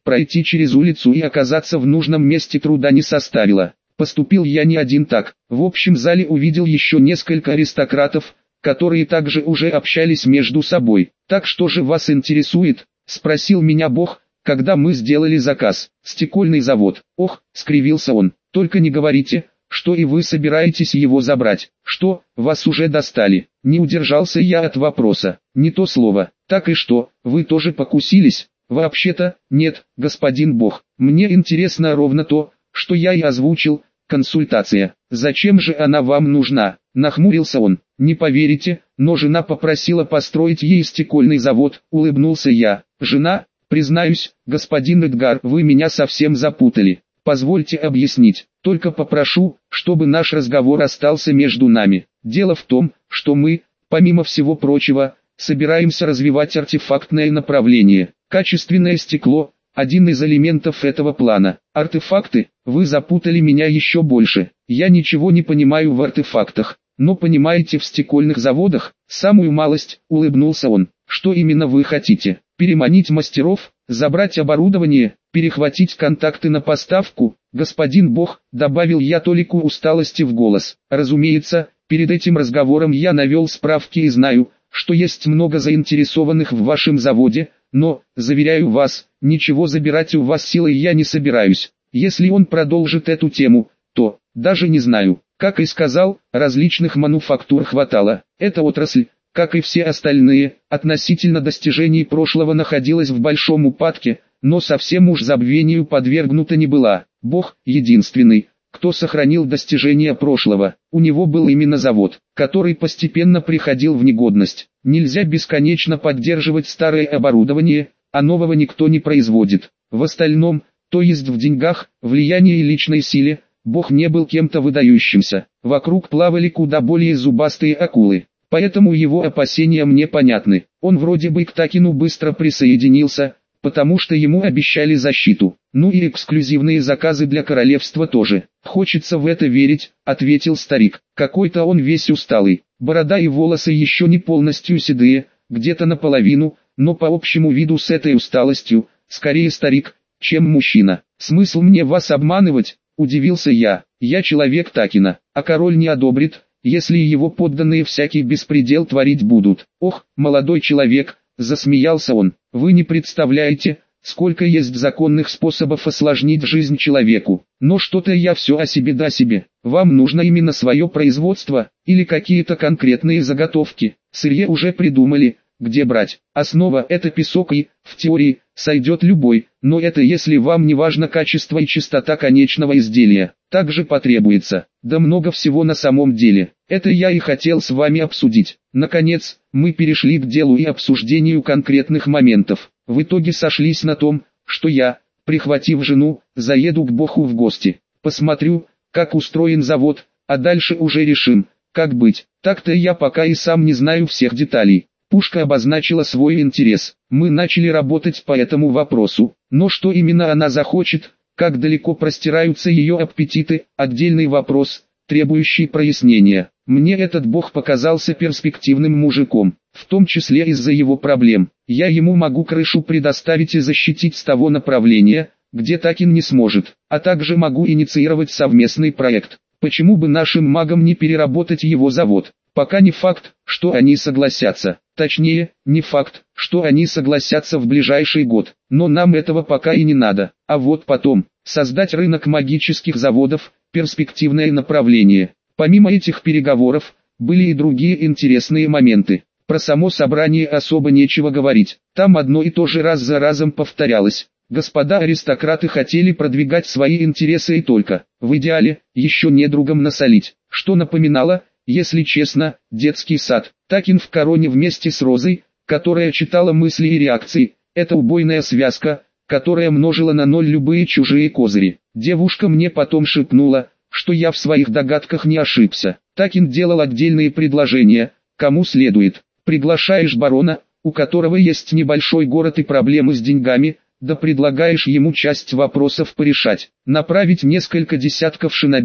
[SPEAKER 1] пройти через улицу и оказаться в нужном месте труда не составило. Поступил я не один так. В общем зале увидел еще несколько аристократов, которые также уже общались между собой. «Так что же вас интересует?» – спросил меня Бог, когда мы сделали заказ. «Стекольный завод». «Ох», – скривился он, – «только не говорите, что и вы собираетесь его забрать». «Что, вас уже достали?» Не удержался я от вопроса. «Не то слово». «Так и что, вы тоже покусились?» «Вообще-то, нет, господин Бог. Мне интересно ровно то, что я и озвучил. Консультация. Зачем же она вам нужна?» Нахмурился он. «Не поверите, но жена попросила построить ей стекольный завод», улыбнулся я. «Жена? Признаюсь, господин Эдгар, вы меня совсем запутали. Позвольте объяснить, только попрошу, чтобы наш разговор остался между нами. Дело в том, что мы, помимо всего прочего, собираемся развивать артефактное направление. Качественное стекло – один из элементов этого плана. Артефакты, вы запутали меня еще больше. Я ничего не понимаю в артефактах, но понимаете в стекольных заводах, самую малость, улыбнулся он. Что именно вы хотите? Переманить мастеров, забрать оборудование, перехватить контакты на поставку? Господин Бог, добавил я толику усталости в голос. Разумеется, перед этим разговором я навел справки и знаю, что есть много заинтересованных в вашем заводе, но, заверяю вас, ничего забирать у вас силой я не собираюсь. Если он продолжит эту тему, то, даже не знаю, как и сказал, различных мануфактур хватало. Эта отрасль, как и все остальные, относительно достижений прошлого находилась в большом упадке, но совсем уж забвению подвергнута не была. Бог, единственный, кто сохранил достижения прошлого. У него был именно завод, который постепенно приходил в негодность. Нельзя бесконечно поддерживать старое оборудование, а нового никто не производит. В остальном, то есть в деньгах, влиянии и личной силе, Бог не был кем-то выдающимся. Вокруг плавали куда более зубастые акулы. Поэтому его опасения мне понятны. Он вроде бы к Такину быстро присоединился, потому что ему обещали защиту. Ну и эксклюзивные заказы для королевства тоже. «Хочется в это верить», — ответил старик. «Какой-то он весь усталый. Борода и волосы еще не полностью седые, где-то наполовину, но по общему виду с этой усталостью, скорее старик, чем мужчина. Смысл мне вас обманывать?» — удивился я. «Я человек Такина, а король не одобрит, если его подданные всякий беспредел творить будут». «Ох, молодой человек», — засмеялся он, — «вы не представляете, сколько есть законных способов осложнить жизнь человеку. Но что-то я все о себе да себе. Вам нужно именно свое производство, или какие-то конкретные заготовки. Сырье уже придумали, где брать. Основа – это песок и, в теории, сойдет любой, но это если вам не важно качество и чистота конечного изделия. Также потребуется, да много всего на самом деле. Это я и хотел с вами обсудить. Наконец, мы перешли к делу и обсуждению конкретных моментов. В итоге сошлись на том, что я, прихватив жену, заеду к Богу в гости. Посмотрю, как устроен завод, а дальше уже решим, как быть. Так-то я пока и сам не знаю всех деталей. Пушка обозначила свой интерес. Мы начали работать по этому вопросу. Но что именно она захочет, как далеко простираются ее аппетиты, отдельный вопрос, требующий прояснения. Мне этот Бог показался перспективным мужиком, в том числе из-за его проблем. Я ему могу крышу предоставить и защитить с того направления, где Такин не сможет, а также могу инициировать совместный проект. Почему бы нашим магам не переработать его завод? Пока не факт, что они согласятся. Точнее, не факт, что они согласятся в ближайший год. Но нам этого пока и не надо. А вот потом, создать рынок магических заводов – перспективное направление. Помимо этих переговоров, были и другие интересные моменты. Про само собрание особо нечего говорить. Там одно и то же раз за разом повторялось. Господа аристократы хотели продвигать свои интересы и только, в идеале, еще недругам насолить. Что напоминало, если честно, детский сад. Такин в короне вместе с Розой, которая читала мысли и реакции. Это убойная связка, которая множила на ноль любые чужие козыри. Девушка мне потом шепнула, что я в своих догадках не ошибся. Такин делал отдельные предложения, кому следует. Приглашаешь барона, у которого есть небольшой город и проблемы с деньгами, да предлагаешь ему часть вопросов порешать. Направить несколько десятков шиноби,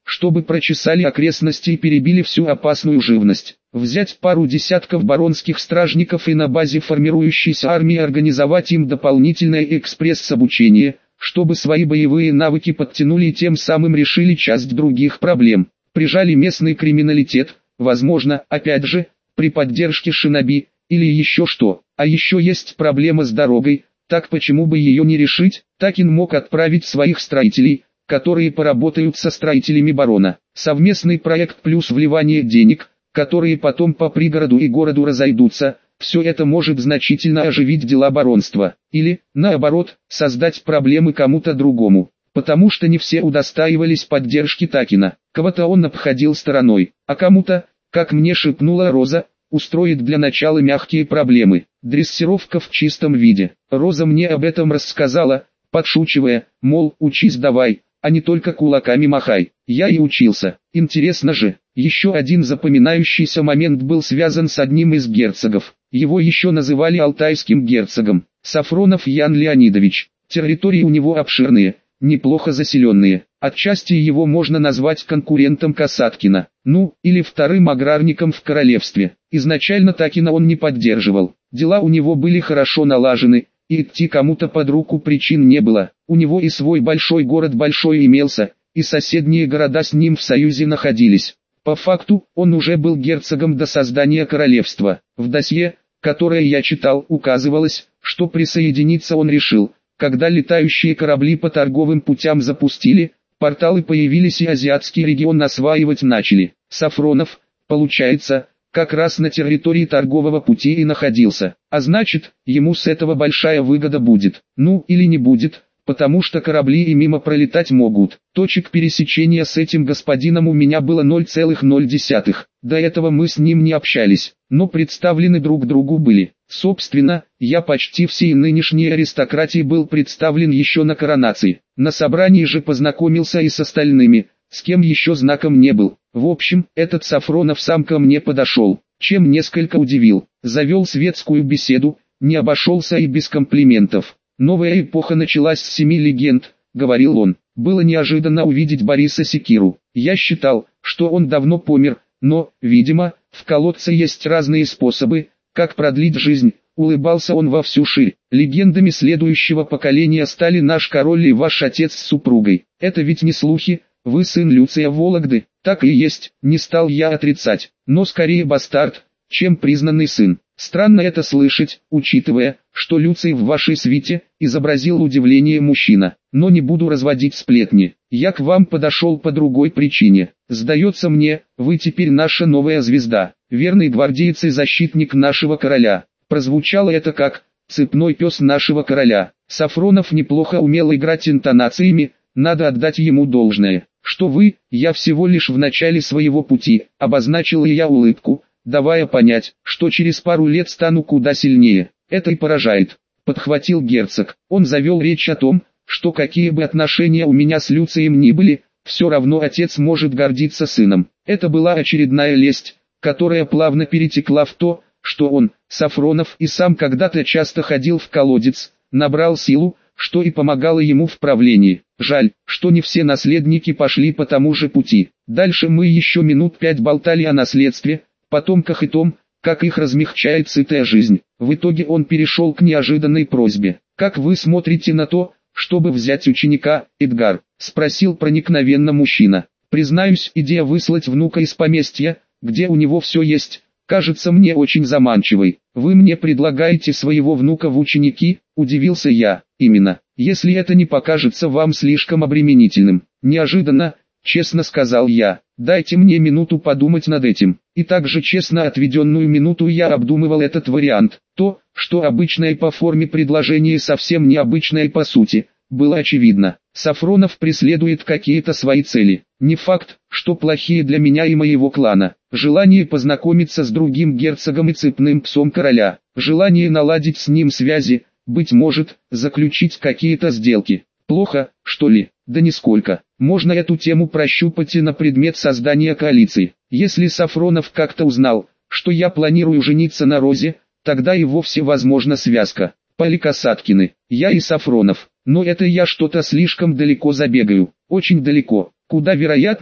[SPEAKER 1] чтобы прочесали окрестности и перебили всю опасную живность. Взять пару десятков баронских стражников и на базе формирующейся армии организовать им дополнительное экспресс-обучение, чтобы свои боевые навыки подтянули и тем самым решили часть других проблем. Прижали местный криминалитет, возможно, опять же, при поддержке шиноби, или еще что. А еще есть проблема с дорогой, так почему бы ее не решить? Такин мог отправить своих строителей, которые поработают со строителями барона. Совместный проект плюс вливание денег, которые потом по пригороду и городу разойдутся, все это может значительно оживить дела баронства. Или, наоборот, создать проблемы кому-то другому. Потому что не все удостаивались поддержки Такина. Кого-то он обходил стороной, а кому-то, как мне шепнула Роза, устроит для начала мягкие проблемы. Дрессировка в чистом виде. Роза мне об этом рассказала, подшучивая, мол, учись давай, а не только кулаками махай. Я и учился. Интересно же, еще один запоминающийся момент был связан с одним из герцогов. Его еще называли алтайским герцогом. Сафронов Ян Леонидович. Территории у него обширные, неплохо заселенные. Отчасти его можно назвать конкурентом Касаткина, ну, или вторым аграрником в королевстве. Изначально Такина он не поддерживал. Дела у него были хорошо налажены, и идти кому-то под руку причин не было. У него и свой большой город большой имелся, и соседние города с ним в союзе находились. По факту, он уже был герцогом до создания королевства. В досье, которое я читал, указывалось, что присоединиться он решил, когда летающие корабли по торговым путям запустили, порталы появились и азиатский регион осваивать начали. Сафронов, получается, как раз на территории торгового пути и находился. А значит, ему с этого большая выгода будет. Ну, или не будет, потому что корабли и мимо пролетать могут. Точек пересечения с этим господином у меня было ноль целых ноль десятых. До этого мы с ним не общались, но представлены друг другу были. Собственно, я почти всей нынешней аристократии был представлен еще на коронации. На собрании же познакомился и с остальными, с кем еще знаком не был. В общем, этот Сафронов сам ко мне подошел, чем несколько удивил. Завел светскую беседу, не обошелся и без комплиментов. «Новая эпоха началась с семи легенд», — говорил он. «Было неожиданно увидеть Бориса Секиру. Я считал, что он давно помер, но, видимо, в колодце есть разные способы, как продлить жизнь». Улыбался он во всю ширь. «Легендами следующего поколения стали наш король и ваш отец с супругой. Это ведь не слухи, вы сын Люция Вологды». «Так и есть», не стал я отрицать, но скорее бастард, чем признанный сын. Странно это слышать, учитывая, что Люций в вашей свите, изобразил удивление мужчина. Но не буду разводить сплетни. Я к вам подошел по другой причине. Сдается мне, вы теперь наша новая звезда, верный гвардеец и защитник нашего короля. Прозвучало это как «цепной пес нашего короля». Сафронов неплохо умел играть интонациями, надо отдать ему должное. «Что вы, я всего лишь в начале своего пути», обозначил я улыбку, давая понять, что через пару лет стану куда сильнее. «Это и поражает», подхватил герцог. Он завел речь о том, что какие бы отношения у меня с Люцием ни были, все равно отец может гордиться сыном. Это была очередная лесть, которая плавно перетекла в то, что он, Сафронов, и сам когда-то часто ходил в колодец, набрал силу, что и помогало ему в правлении. Жаль, что не все наследники пошли по тому же пути. Дальше мы еще минут пять болтали о наследстве, потомках и том, как их размягчает сытая жизнь. В итоге он перешел к неожиданной просьбе. «Как вы смотрите на то, чтобы взять ученика, Эдгар?» — спросил проникновенно мужчина. «Признаюсь, идея выслать внука из поместья, где у него все есть, кажется мне очень заманчивой. Вы мне предлагаете своего внука в ученики?» — удивился я. «Именно, если это не покажется вам слишком обременительным». «Неожиданно, честно сказал я. Дайте мне минуту подумать над этим». И также честно отведенную минуту я обдумывал этот вариант. То, что обычное по форме предложение совсем необычное по сути, было очевидно. Сафронов преследует какие-то свои цели. Не факт, что плохие для меня и моего клана. Желание познакомиться с другим герцогом и цепным псом короля. Желание наладить с ним связи, быть может, заключить какие-то сделки. Плохо, что ли? Да нисколько. Можно эту тему прощупать и на предмет создания коалиции. Если Сафронов как-то узнал, что я планирую жениться на Розе, тогда и вовсе возможна связка. Поли Касаткины, я и Сафронов. Но это я что-то слишком далеко забегаю. Очень далеко. Куда вероятнее,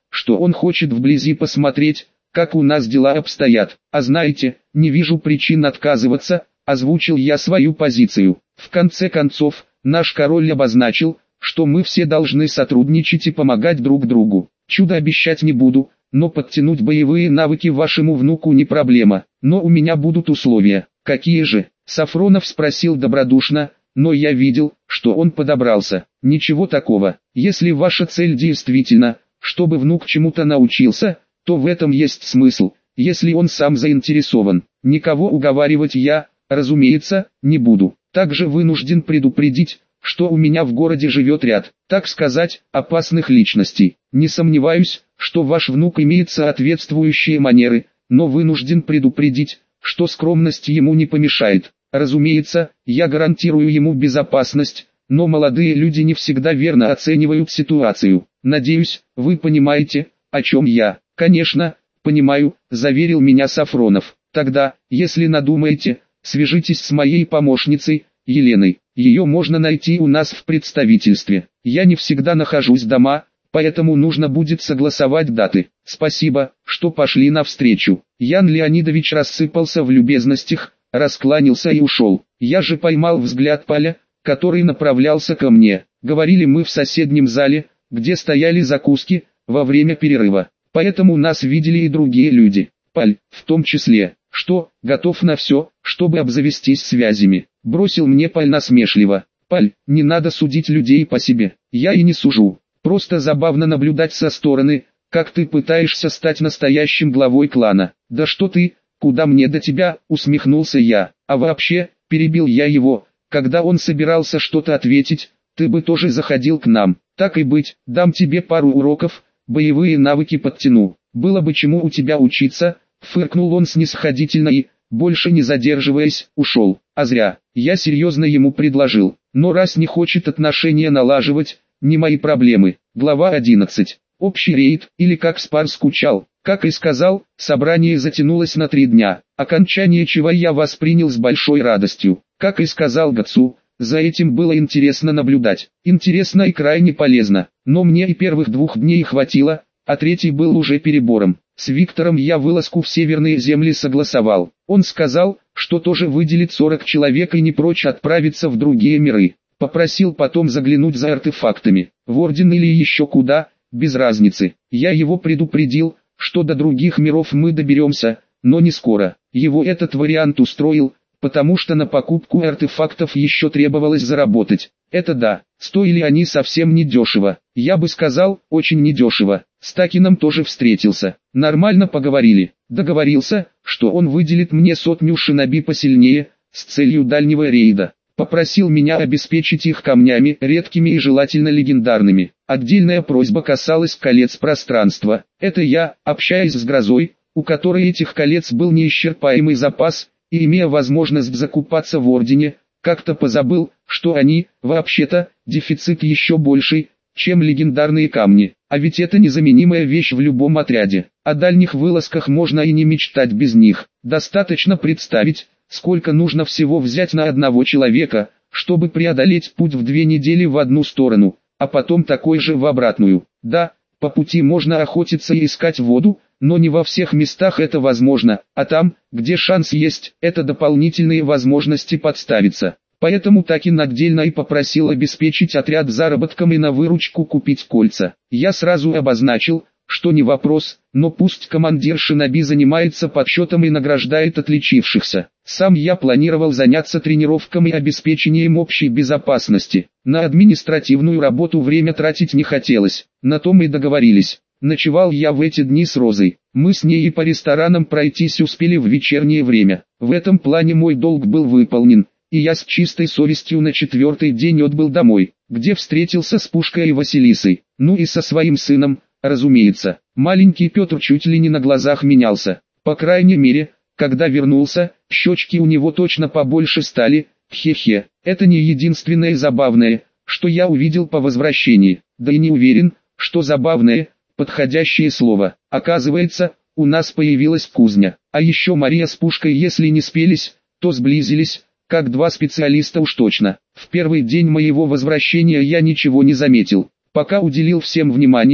[SPEAKER 1] что он хочет вблизи посмотреть, как у нас дела обстоят. А знаете, не вижу причин отказываться, озвучил я свою позицию. В конце концов, наш король обозначил, что мы все должны сотрудничать и помогать друг другу. Чудо обещать не буду, но подтянуть боевые навыки вашему внуку не проблема. Но у меня будут условия. Какие же? Сафронов спросил добродушно, но я видел, что он подобрался. Ничего такого. Если ваша цель действительно, чтобы внук чему-то научился, то в этом есть смысл, если он сам заинтересован. Никого уговаривать я, разумеется, не буду. Также вынужден предупредить, что у меня в городе живет ряд, так сказать, опасных личностей. Не сомневаюсь, что ваш внук имеет соответствующие манеры, но вынужден предупредить, что скромность ему не помешает. Разумеется, я гарантирую ему безопасность, но молодые люди не всегда верно оценивают ситуацию. Надеюсь, вы понимаете, о чем я. Конечно, понимаю, заверил меня Сафронов. Тогда, если надумаете, свяжитесь с моей помощницей, Еленой. Ее можно найти у нас в представительстве. Я не всегда нахожусь дома, поэтому нужно будет согласовать даты. Спасибо, что пошли навстречу. Ян Леонидович рассыпался в любезностях, раскланялся и ушел. Я же поймал взгляд Паля, который направлялся ко мне. Говорили мы в соседнем зале, где стояли закуски, во время перерыва. Поэтому нас видели и другие люди. Паль, в том числе, что, готов на все, чтобы обзавестись связями. Бросил мне Паль насмешливо. Паль, не надо судить людей по себе. Я и не сужу. Просто забавно наблюдать со стороны, как ты пытаешься стать настоящим главой клана. Да что ты, куда мне до тебя, усмехнулся я. А вообще, перебил я его, когда он собирался что-то ответить, ты бы тоже заходил к нам. Так и быть, дам тебе пару уроков, боевые навыки подтяну. Было бы чему у тебя учиться, фыркнул он снисходительно и, больше не задерживаясь, ушел. А зря, я серьезно ему предложил. Но раз не хочет отношения налаживать, не мои проблемы. Глава одиннадцать. Общий рейд, или как Спар скучал. Как и сказал, собрание затянулось на три дня, окончание чего я воспринял с большой радостью. Как и сказал Гацу, за этим было интересно наблюдать. Интересно и крайне полезно, но мне и первых двух дней хватило, а третий был уже перебором. С Виктором я вылазку в северные земли согласовал. Он сказал, что тоже выделит сорок человек и не прочь отправиться в другие миры. Попросил потом заглянуть за артефактами, в Орден или еще куда, без разницы. Я его предупредил, что до других миров мы доберемся, но не скоро. Его этот вариант устроил, потому что на покупку артефактов еще требовалось заработать. Это да, стоили они совсем недешево. Я бы сказал, очень недешево. С Такином тоже встретился. Нормально поговорили. Договорился, что он выделит мне сотню шиноби посильнее, с целью дальнего рейда. Попросил меня обеспечить их камнями, редкими и желательно легендарными. Отдельная просьба касалась колец пространства. Это я, общаясь с Грозой, у которой этих колец был неисчерпаемый запас, и имея возможность закупаться в Ордене, как-то позабыл, что они, вообще-то, дефицит еще больший, чем легендарные камни. А ведь это незаменимая вещь в любом отряде. О дальних вылазках можно и не мечтать без них. Достаточно представить, сколько нужно всего взять на одного человека, чтобы преодолеть путь в две недели в одну сторону, а потом такой же в обратную. Да, по пути можно охотиться и искать воду, но не во всех местах это возможно, а там, где шанс есть, это дополнительные возможности подставиться. Поэтому Такин отдельно и попросил обеспечить отряд заработком и на выручку купить кольца. Я сразу обозначил, что не вопрос, но пусть командир шиноби занимается подсчетом и награждает отличившихся. Сам я планировал заняться тренировками и обеспечением общей безопасности. На административную работу время тратить не хотелось, на том и договорились. Ночевал я в эти дни с Розой. Мы с ней и по ресторанам пройтись успели в вечернее время. В этом плане мой долг был выполнен, и я с чистой совестью на четвертый день отбыл домой, где встретился с Пушкой и Василисой, ну и со своим сыном. Разумеется, маленький Петр чуть ли не на глазах менялся. По крайней мере, когда вернулся, щечки у него точно побольше стали. Хе-хе, это не единственное забавное, что я увидел по возвращении. Да и не уверен, что забавное – подходящее слово. Оказывается, у нас появилась кузня. А еще Мария с Пушкой, если не спелись, то сблизились, как два специалиста уж точно. В первый день моего возвращения я ничего не заметил, пока уделил всем внимание.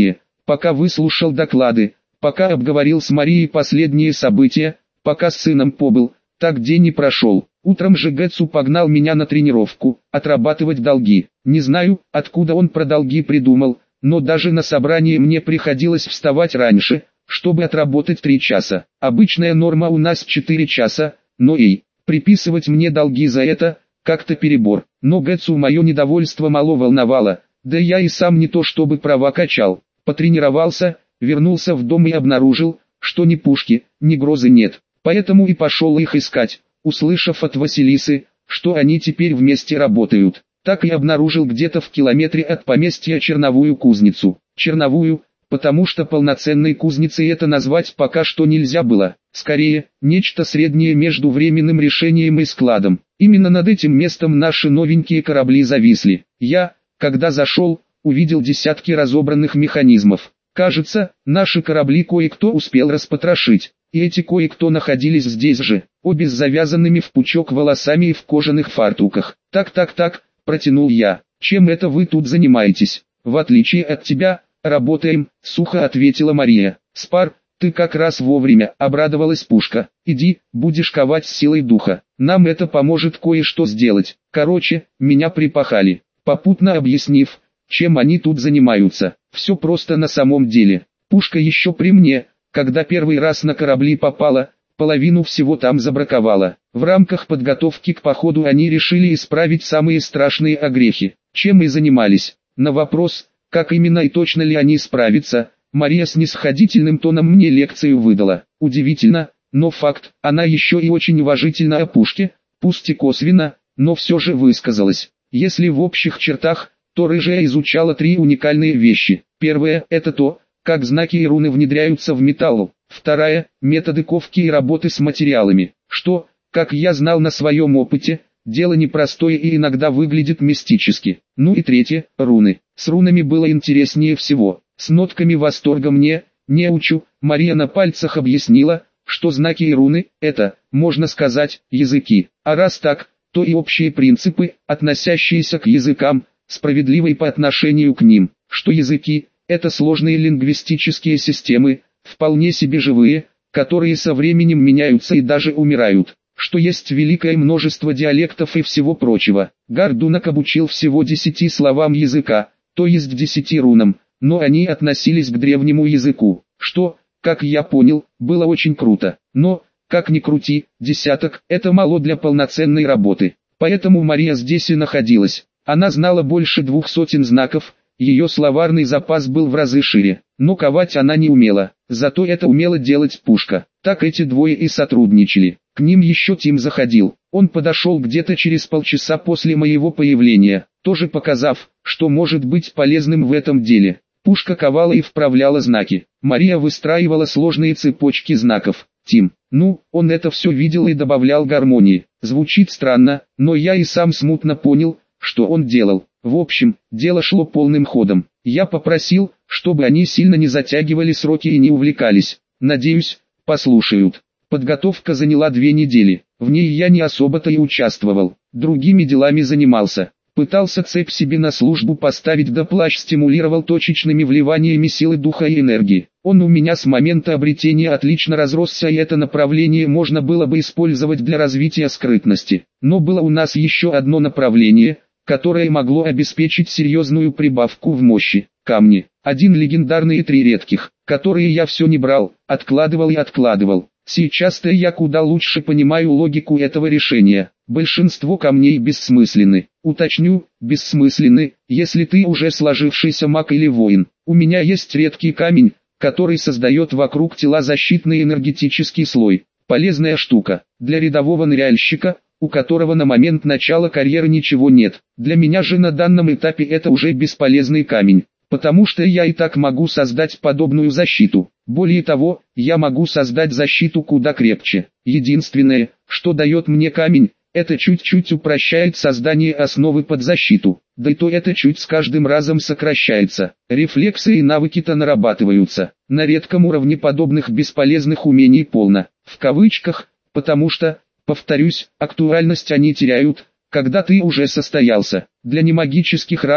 [SPEAKER 1] пока выслушал доклады, пока обговорил с Марией последние события, пока с сыном побыл, так день и прошел. Утром же Гэтсу погнал меня на тренировку, отрабатывать долги. Не знаю, откуда он про долги придумал, но даже на собрании мне приходилось вставать раньше, чтобы отработать три часа. Обычная норма у нас четыре часа, но эй, приписывать мне долги за это, как-то перебор. Но Гэтсу мое недовольство мало волновало, да я и сам не то чтобы права качал. Потренировался, вернулся в дом и обнаружил, что ни пушки, ни грозы нет. Поэтому и пошел их искать, услышав от Василисы, что они теперь вместе работают. Так и обнаружил где-то в километре от поместья черновую кузницу. Черновую, потому что полноценной кузницей это назвать пока что нельзя было. Скорее, нечто среднее между временным решением и складом. Именно над этим местом наши новенькие корабли зависли. Я, когда зашел, увидел десятки разобранных механизмов. Кажется, наши корабли кое-кто успел распотрошить. И эти кое-кто находились здесь же, обе с завязанными в пучок волосами и в кожаных фартуках. «Так-так-так», — протянул я, — «чем это вы тут занимаетесь?» «В отличие от тебя, работаем», — сухо ответила Мария. «Спар, ты как раз вовремя», — обрадовалась Пушка. «Иди, будешь ковать с силой духа. Нам это поможет кое-что сделать». Короче, меня припахали, попутно объяснив, чем они тут занимаются. Все просто на самом деле. Пушка еще при мне, когда первый раз на корабли попала, половину всего там забраковала. В рамках подготовки к походу они решили исправить самые страшные огрехи, чем и занимались. На вопрос, как именно и точно ли они справятся, Мария снисходительным тоном мне лекцию выдала. Удивительно, но факт, она еще и очень уважительно о Пушке, пусть и косвенно, но все же высказалась. Если в общих чертах, то Рыжая изучала три уникальные вещи. Первое – это то, как знаки и руны внедряются в металл. Вторая – методы ковки и работы с материалами. Что, как я знал на своем опыте, дело непростое и иногда выглядит мистически. Ну и третье – руны. С рунами было интереснее всего. С нотками восторга мне, неучу, Мария на пальцах объяснила, что знаки и руны – это, можно сказать, языки. А раз так, то и общие принципы, относящиеся к языкам, справедливы по отношению к ним. Что языки – это сложные лингвистические системы, вполне себе живые, которые со временем меняются и даже умирают. Что есть великое множество диалектов и всего прочего. Гордунок обучил всего десяти словам языка, то есть десяти рунам, но они относились к древнему языку, что, как я понял, было очень круто. Но, как ни крути, десяток – это мало для полноценной работы. Поэтому Мария здесь и находилась. Она знала больше двух сотен знаков, ее словарный запас был в разы шире, но ковать она не умела, зато это умела делать Пушка. Так эти двое и сотрудничали. К ним еще Тим заходил. Он подошел где-то через полчаса после моего появления, тоже показав, что может быть полезным в этом деле. Пушка ковала и вправляла знаки. Мария выстраивала сложные цепочки знаков. Тим, ну, он это все видел и добавлял гармонии. Звучит странно, но я и сам смутно понял, что он делал. В общем, дело шло полным ходом. Я попросил, чтобы они сильно не затягивали сроки и не увлекались. Надеюсь, послушают. Подготовка заняла две недели. В ней я не особо-то и участвовал. Другими делами занимался. Пытался цепь себе на службу поставить, да плащ стимулировал точечными вливаниями силы духа и энергии. Он у меня с момента обретения отлично разросся, и это направление можно было бы использовать для развития скрытности. Но было у нас еще одно направление, которое могло обеспечить серьезную прибавку в мощи. Камни. Один легендарный и три редких, которые я все не брал, откладывал и откладывал. Сейчас-то я куда лучше понимаю логику этого решения. Большинство камней бессмысленны. Уточню, бессмысленны, если ты уже сложившийся маг или воин. У меня есть редкий камень, который создает вокруг тела защитный энергетический слой. Полезная штука. Для рядового ныряльщика, у которого на момент начала карьеры ничего нет. Для меня же на данном этапе это уже бесполезный камень. Потому что я и так могу создать подобную защиту. Более того, я могу создать защиту куда крепче. Единственное, что дает мне камень, это чуть-чуть упрощает создание основы под защиту. Да и то это чуть с каждым разом сокращается. Рефлексы и навыки-то нарабатываются. На редком уровне подобных бесполезных умений полно. В кавычках, потому что, повторюсь, актуальность они теряют, когда ты уже состоялся. Для немагических рас,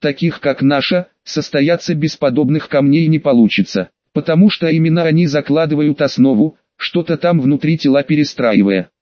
[SPEAKER 1] таких как наша, состояться без подобных камней не получится, потому что именно они закладывают основу, что-то там внутри тела перестраивая.